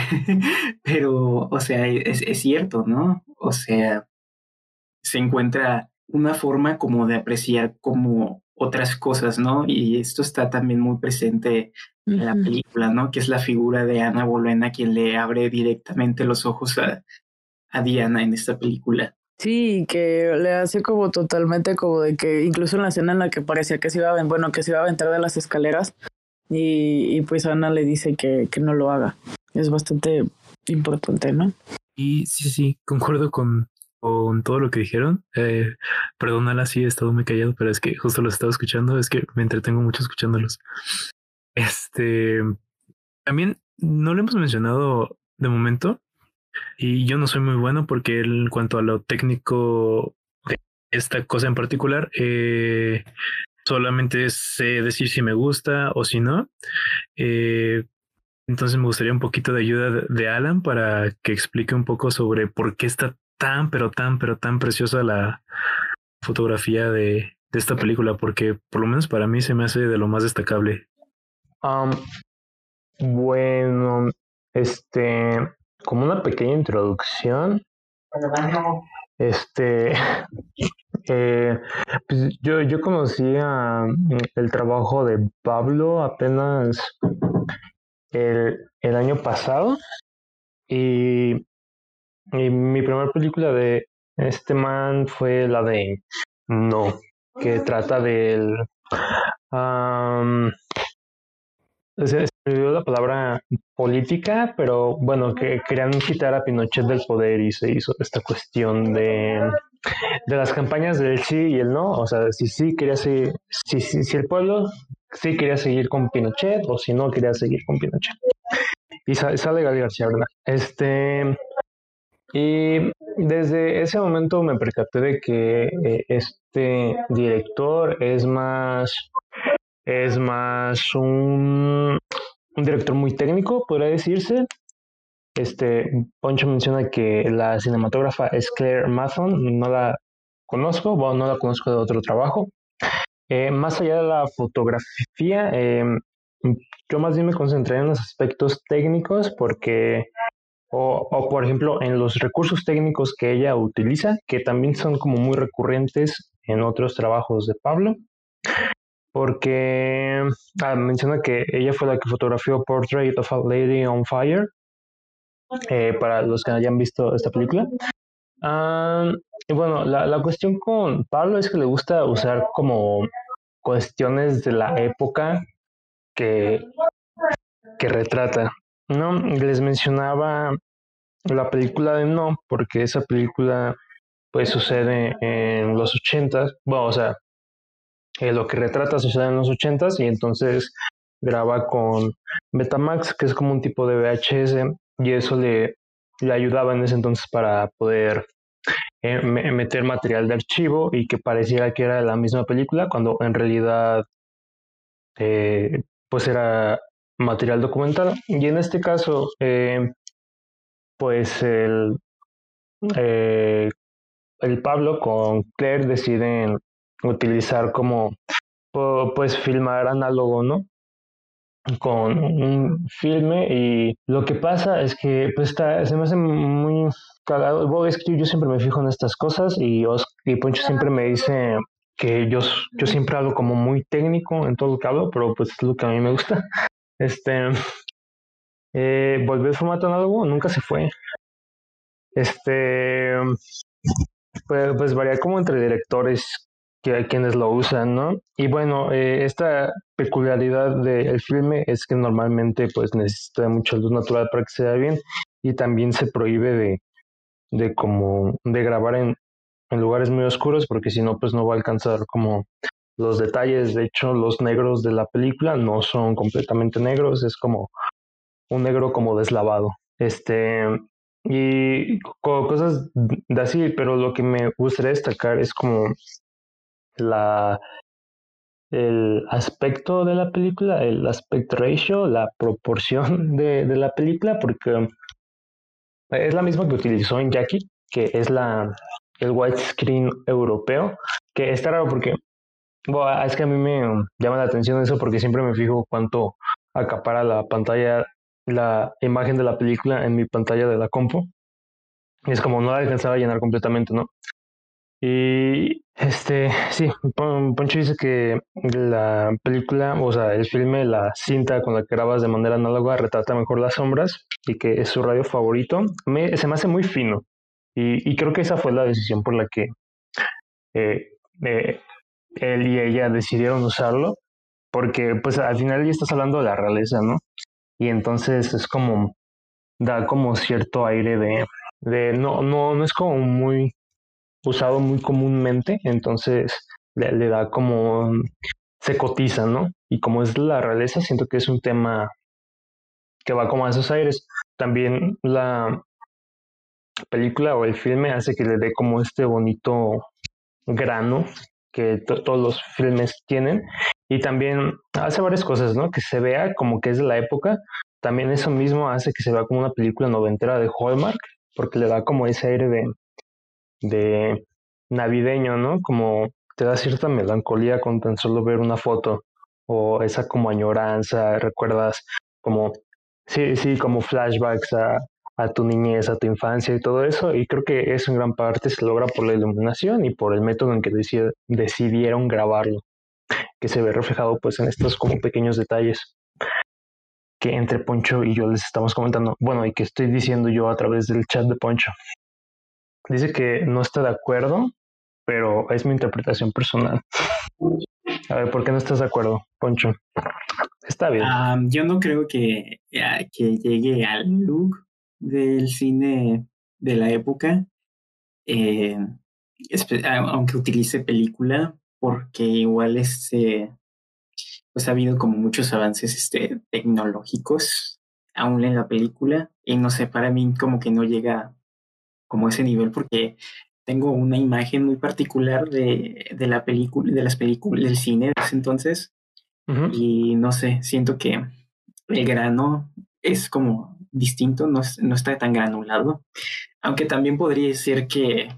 pero, o sea, es, es cierto, ¿no? O sea, se encuentra una forma como de apreciar como otras cosas, ¿no? Y esto está también muy presente en la película, ¿no? Que es la figura de Ana Bolena quien le abre directamente los ojos a, a Diana en esta película. Sí, que le hace como totalmente como de que incluso en la escena en la que parecía que se iba a bueno, que se iba a aventar de las escaleras y, y pues Ana le dice que, que no lo haga. Es bastante importante, ¿no? Y sí, sí, concuerdo con, con todo lo que dijeron. Eh, perdónala, sí, he estado muy callado, pero es que justo los estaba escuchando, es que me entretengo mucho escuchándolos. Este, también no lo hemos mencionado de momento, y yo no soy muy bueno porque en cuanto a lo técnico de esta cosa en particular, eh, solamente sé decir si me gusta o si no. Eh, entonces me gustaría un poquito de ayuda de, de Alan para que explique un poco sobre por qué está tan, pero tan, pero tan preciosa la fotografía de, de esta película, porque por lo menos para mí se me hace de lo más destacable. Um, bueno, este, como una pequeña introducción, este, eh, pues yo, yo conocía el trabajo de Pablo apenas el, el año pasado y, y mi primera película de este man fue la de No, que trata del... Um, se me olvidó la palabra política, pero bueno, que querían quitar a Pinochet del poder y se hizo esta cuestión de de las campañas del sí y el no, o sea, si sí quería seguir, si, si, si el pueblo sí quería seguir con Pinochet o si no quería seguir con Pinochet. Y sa- sale Gael García Bernal. Este, y desde ese momento me percaté de que eh, este director es más, es más un, un director muy técnico, podría decirse. Este, Poncho menciona que la cinematógrafa es Claire Mathon, no la conozco, bueno, no la conozco de otro trabajo. Eh, más allá de la fotografía, eh, yo más bien me concentré en los aspectos técnicos porque, o, o por ejemplo, en los recursos técnicos que ella utiliza, que también son como muy recurrentes en otros trabajos de Pablo, porque ah, menciona que ella fue la que fotografió Portrait of a Lady on Fire, eh, para los que hayan visto esta película. Ah, y bueno, la, la cuestión con Pablo es que le gusta usar como cuestiones de la época que, que retrata. No, les mencionaba la película de No, porque esa película pues sucede en los ochentas, bueno, o sea, eh, lo que retrata sucede en los ochentas y entonces graba con Betamax, que es como un tipo de V H S, y eso le, le ayudaba en ese entonces para poder eh, me- meter material de archivo y que pareciera que era la misma película, cuando en realidad eh, pues era material documentado. Y en este caso, eh, pues el, eh, el Pablo con Claire deciden utilizar como pu- pues filmar análogo, ¿no? Con un filme y lo que pasa es que pues está, se me hace muy cagado. Bueno, es que yo siempre me fijo en estas cosas y, Os- y Poncho siempre me dice que yo, yo siempre hablo como muy técnico en todo lo que hablo, pero pues es lo que a mí me gusta. Este, eh, volver al formato análogo nunca se fue. Este, pues, pues varía como entre directores que hay quienes lo usan, ¿no? Y bueno, eh, esta peculiaridad del filme es que normalmente pues necesita de mucha luz natural para que se vea bien y también se prohíbe de, de como de grabar en, en lugares muy oscuros porque si no pues no va a alcanzar como los detalles. De hecho, los negros de la película no son completamente negros, es como un negro como deslavado. Este, y co- cosas de así, pero lo que me gustaría destacar es como la, el aspecto de la película, el aspect ratio, la proporción de, de la película, porque es la misma que utilizó en Jackie, que es la, el widescreen europeo, que está raro porque, bueno, es que a mí me llama la atención eso porque siempre me fijo cuánto acapara la pantalla, la imagen de la película en mi pantalla de la compu. Y es como no la alcanzaba a llenar completamente, ¿no? Y este, sí, Pon- Poncho dice que la película, o sea, el filme, la cinta con la que grabas de manera análoga retrata mejor las sombras y que es su radio favorito. Me, se me hace muy fino y, y creo que esa fue la decisión por la que eh, eh, él y ella decidieron usarlo, porque pues al final ya estás hablando de la realeza, ¿no? Y entonces es como, da como cierto aire de, de no, no, no es como muy usado muy comúnmente, entonces le, le da como, se cotiza, ¿no? Y como es la realeza, siento que es un tema que va como a esos aires. También la película o el filme hace que le dé como este bonito grano que to- todos los filmes tienen y también hace varias cosas, ¿no? Que se vea como que es de la época. También eso mismo hace que se vea como una película noventera de Hallmark, porque le da como ese aire de, de navideño, ¿no? Como te da cierta melancolía con tan solo ver una foto o esa como añoranza, recuerdas como, sí, sí, como flashbacks a, a tu niñez, a tu infancia y todo eso. Y creo que eso en gran parte se logra por la iluminación y por el método en que deci- decidieron grabarlo, que se ve reflejado pues en estos como pequeños detalles que entre Poncho y yo les estamos comentando. Bueno, y que estoy diciendo yo a través del chat de Poncho. Dice que no está de acuerdo, pero es mi interpretación personal. A ver, ¿por qué no estás de acuerdo, Poncho? Está bien. Ah, yo no creo que, ah, que llegue al look del cine de la época. Eh, espe- a- aunque utilice película, porque igual este, pues ha habido como muchos avances este, tecnológicos aún en la película, y no sé, para mí como que no llega como a ese nivel porque tengo una imagen muy particular de, de la película, de las películas, del cine de ese entonces, Ujú. y no sé, siento que el grano es como distinto, no, es- no está tan granulado, aunque también podría decir que,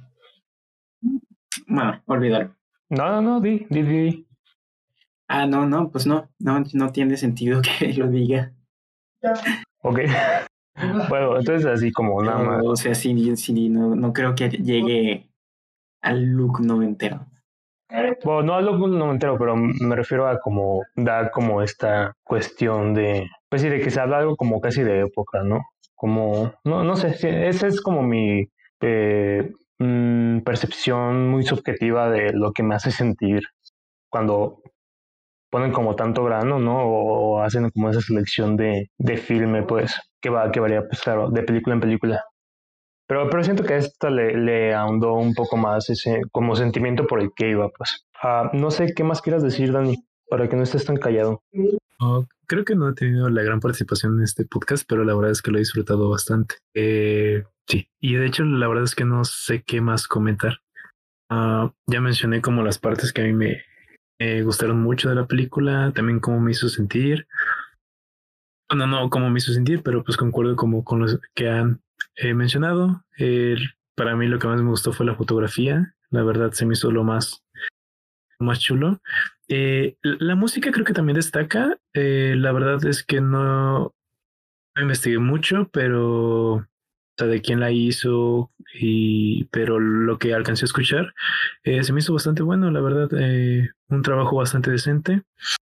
bueno, olvídalo. No, no, no, di, di, di. di. Ah, no, no, pues no, no, no tiene sentido que lo diga. Ok. Bueno, entonces así como nada más. O sea, sí, sí, no, no creo que llegue al look noventero. Bueno, no hablo con no me entero, pero me refiero a como da como esta cuestión de, pues sí, de que se habla algo como casi de época, ¿no? Como, no, no sé, sí, esa es como mi eh, mm, percepción muy subjetiva de lo que me hace sentir cuando ponen como tanto grano, ¿no? O, o hacen como esa selección de, de filme, pues, que va, que varía, pues claro, de película en película. Pero, pero siento que a esta le, le ahondó un poco más ese como sentimiento por el que iba, pues. Ah, no sé qué más quieras decir, Dani, para que no estés tan callado. Oh, creo que no he tenido la gran participación en este podcast, pero la verdad es que lo he disfrutado bastante. Eh, sí, y de hecho la verdad es que no sé qué más comentar. Ah, ya mencioné como las partes que a mí me me gustaron mucho de la película, también cómo me hizo sentir. Bueno, no cómo me hizo sentir, pero pues concuerdo como con los que han eh, mencionado. Eh, para mí lo que más me gustó fue la fotografía. La verdad se me hizo lo más, lo más chulo. Eh, la música creo que también destaca. Eh, la verdad es que no no investigué mucho, pero o sea, de quién la hizo y pero lo que alcancé a escuchar eh, se me hizo bastante bueno, la verdad, eh, un trabajo bastante decente.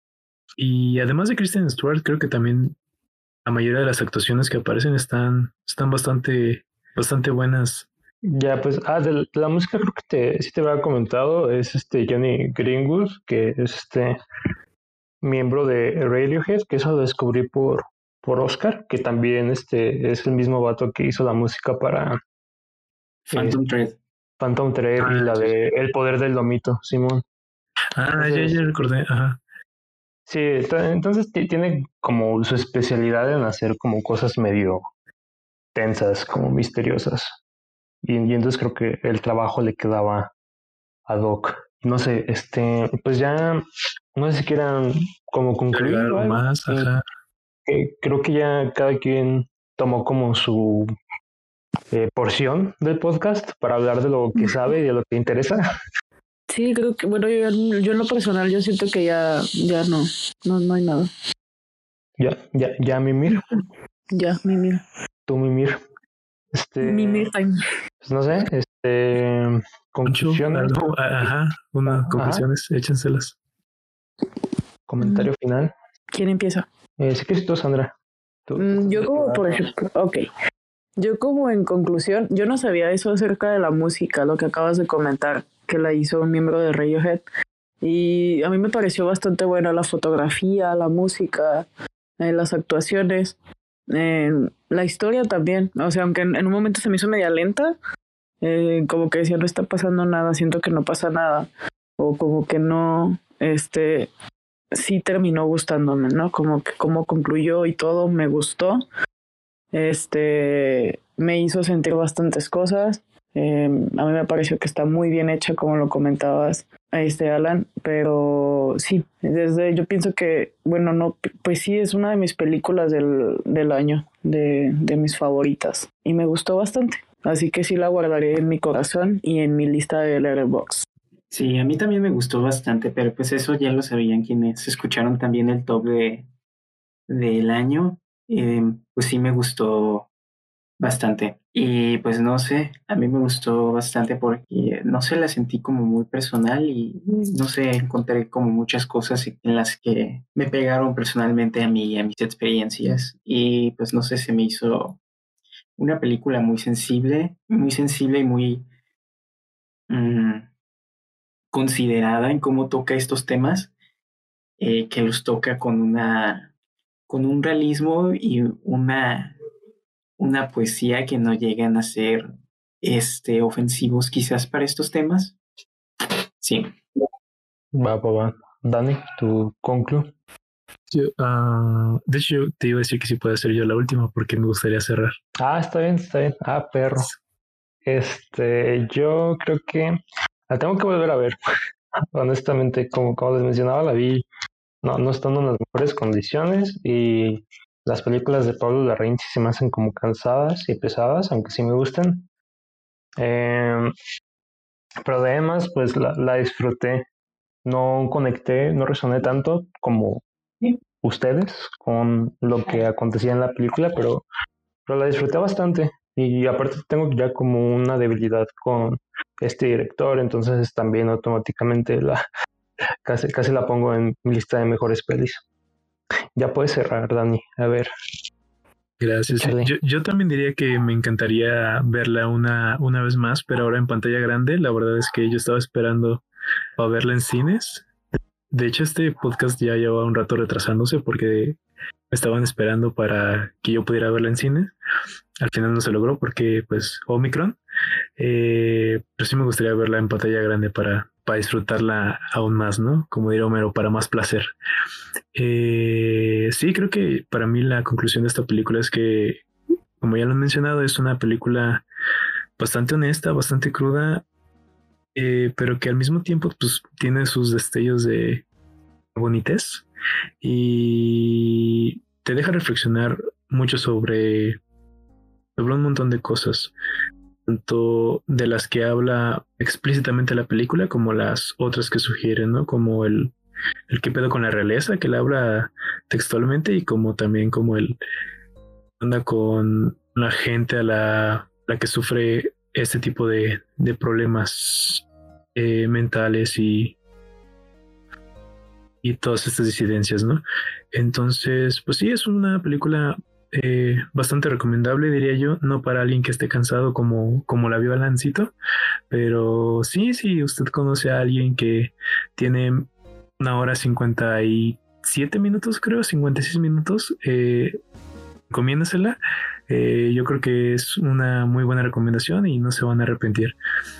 Y además de Kristen Stewart, creo que también la mayoría de las actuaciones que aparecen están, están bastante, bastante buenas. Ya, pues, ah, de la, de la música creo que te, sí te había comentado, es este Johnny Greenwood, que es este miembro de Radiohead, que eso lo descubrí por, por Oscar, que también este es el mismo vato que hizo la música para eh, Phantom Thread. Phantom Thread y Ah, la sí, sí. de El poder del lomito, Simón. Ah, ya, Entonces, ya recordé. Ajá. sí, ta- entonces ti- tiene como su especialidad en hacer como cosas medio tensas, como misteriosas. Y, y entonces creo que el trabajo le quedaba ad hoc. No sé, este, pues ya, no sé si quieran como Agregar concluir o algo algo. más, Eh, ajá. eh, creo que ya cada quien tomó como su eh, porción del podcast para hablar de lo que sabe y de lo que interesa. Sí, creo que, bueno, yo, yo en lo personal, yo siento que ya, ya no, no, no hay nada. Ya, ya, ya, Mimir, Ya, mi mira. tú, Mimir. Mi Este, mira time. pues no sé, este, Poncho, conclusiones. algo, a- ajá, unas Ajá, conclusiones, échenselas. comentario final. ¿Quién empieza? Eh, si quieres tú, Sandra. Tú, tú Mm, puedes yo como, por empezar. ejemplo, ok. Yo como en conclusión, yo no sabía eso acerca de la música, lo que acabas de comentar, que la hizo un miembro de Radiohead. Y a mí me pareció bastante buena la fotografía, la música, eh, las actuaciones, eh, la historia también. O sea, aunque en, en un momento se me hizo media lenta, eh, como que decía, no está pasando nada, siento que no pasa nada. O como que no, este, sí terminó gustándome, ¿no? Como que cómo concluyó y todo me gustó. Este, me hizo sentir bastantes cosas. Eh, a mí me pareció que está muy bien hecha, como lo comentabas, este Alan, pero sí, desde yo pienso que, bueno, no, pues sí, es una de mis películas del, del año, de, de mis favoritas, y me gustó bastante. Así que sí la guardaré en mi corazón y en mi lista de Letterboxd. Sí, a mí también me gustó bastante, pero pues eso ya lo sabían quienes escucharon también el top de, del año. Eh, pues sí me gustó bastante. Y pues no sé, a mí me gustó bastante porque no sé, la sentí como muy personal y no sé, encontré como muchas cosas en las que me pegaron personalmente a mí, a mis experiencias. Y pues no sé, se me hizo una película muy sensible, muy sensible y muy mm, considerada en cómo toca estos temas, eh, que los toca con una, con un realismo y una, una poesía que no llegan a ser este, ofensivos quizás para estos temas. Sí. Va, va, va. Dani, tu conclu. Yo, uh, de hecho, yo te iba a decir que sí puede ser yo la última porque me gustaría cerrar. Ah, está bien, está bien. Ah, perro. Este, yo creo que la tengo que volver a ver. Honestamente, como, como les mencionaba, la vi no, no estando en las mejores condiciones y las películas de Pablo Larraín sí se me hacen como cansadas y pesadas, aunque sí me gustan. Eh, pero además, pues la, la disfruté. No conecté, no resoné tanto como ustedes con lo que acontecía en la película, pero, pero la disfruté bastante. Y aparte tengo ya como una debilidad con este director, entonces también automáticamente la casi, casi la pongo en mi lista de mejores pelis. Ya puedes cerrar, Dani. A ver. Gracias. Yo, yo también diría que me encantaría verla una, una vez más, pero ahora en pantalla grande. La verdad es que yo estaba esperando a verla en cines. De hecho, este podcast ya lleva un rato retrasándose porque me estaban esperando para que yo pudiera verla en cines. Al final no se logró porque, pues, Omicron. Eh, pero sí me gustaría verla en pantalla grande para, para disfrutarla aún más, ¿no? Como diría Homero, para más placer. Eh, sí, creo que para mí la conclusión de esta película es que, como ya lo he mencionado, es una película bastante honesta, bastante cruda, eh, pero que al mismo tiempo pues, tiene sus destellos de bonitez y te deja reflexionar mucho sobre, sobre un montón de cosas, tanto de las que habla explícitamente la película como las otras que sugieren, ¿no? Como el el qué pedo con la realeza, que le habla textualmente, y como también como el anda con la gente a la, la que sufre este tipo de, de problemas eh, mentales y y todas estas disidencias, ¿no? Entonces, pues sí, es una película eh, bastante recomendable, diría yo, no para alguien que esté cansado como, como la vio Alancito, pero sí, sí, usted conoce a alguien que tiene una hora cincuenta y siete minutos, creo, cincuenta y seis minutos. Eh, recomiéndasela. Eh, yo creo que es una muy buena recomendación y no se van a arrepentir.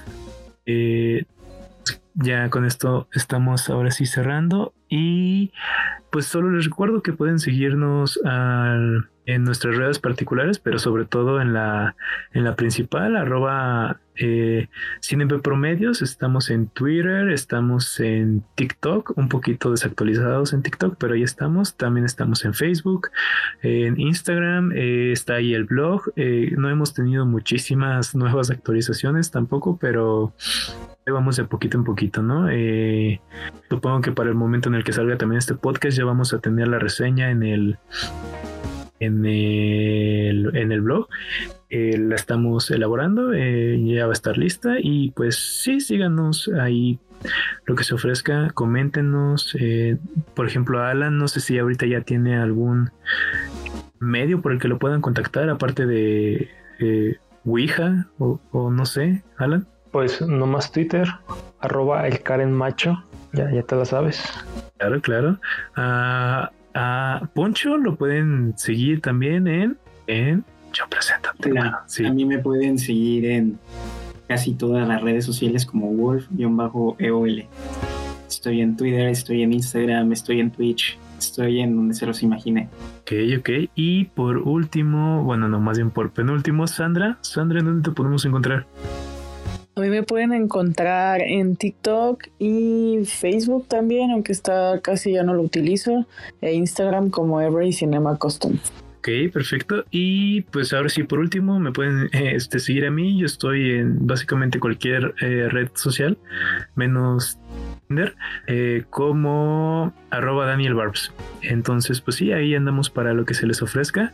Eh, ya con esto estamos ahora sí cerrando y pues solo les recuerdo que pueden seguirnos al, en nuestras redes particulares, pero sobre todo en la, en la principal, arroba eh, Cinep Promedios. Estamos en Twitter, estamos en TikTok, un poquito desactualizados en TikTok, pero ahí estamos. También estamos en Facebook, en Instagram, eh, está ahí el blog. Eh, no hemos tenido muchísimas nuevas actualizaciones tampoco, pero vamos de poquito en poquito, ¿no? Eh, supongo que para el momento en el que salga también este podcast ya vamos a tener la reseña en el en el, en el blog. Eh, la estamos elaborando, eh, ya va a estar lista y pues sí, síganos ahí lo que se ofrezca, coméntenos. Eh, por ejemplo, Alan, no sé si ahorita ya tiene algún medio por el que lo puedan contactar, aparte de eh, Ouija o, o no sé, Alan. Pues nomás Twitter, arroba el Karen Macho, ya, ya te lo sabes. Claro, claro. A, a Poncho lo pueden seguir también en, en Yo Presento. Claro, sí. A mí me pueden seguir en casi todas las redes sociales como Wolf-E O L. Estoy en Twitter, estoy en Instagram, estoy en Twitch, estoy en donde se los imagine. Ok, ok. Y por último, bueno, no, más bien por penúltimo, Sandra. Sandra, ¿en dónde te podemos encontrar? A mí me pueden encontrar en TikTok y Facebook también, aunque está casi ya no lo utilizo, e Instagram como Every Cinema Custom. Ok, perfecto. Y pues ahora sí, por último, me pueden eh, este, seguir a mí. Yo estoy en básicamente cualquier eh, red social, menos Tinder, eh, como arroba Daniel Barbs. Entonces, pues sí, ahí andamos para lo que se les ofrezca.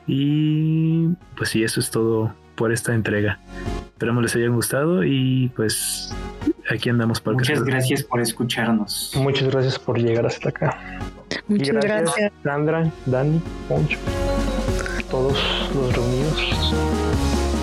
Y pues sí, eso es todo por esta entrega. Esperamos les hayan gustado y pues aquí andamos para Muchas que se... gracias por escucharnos. Muchas gracias por llegar hasta acá. Muchas y gracias, gracias, Sandra, Dani, Poncho, todos los reunidos.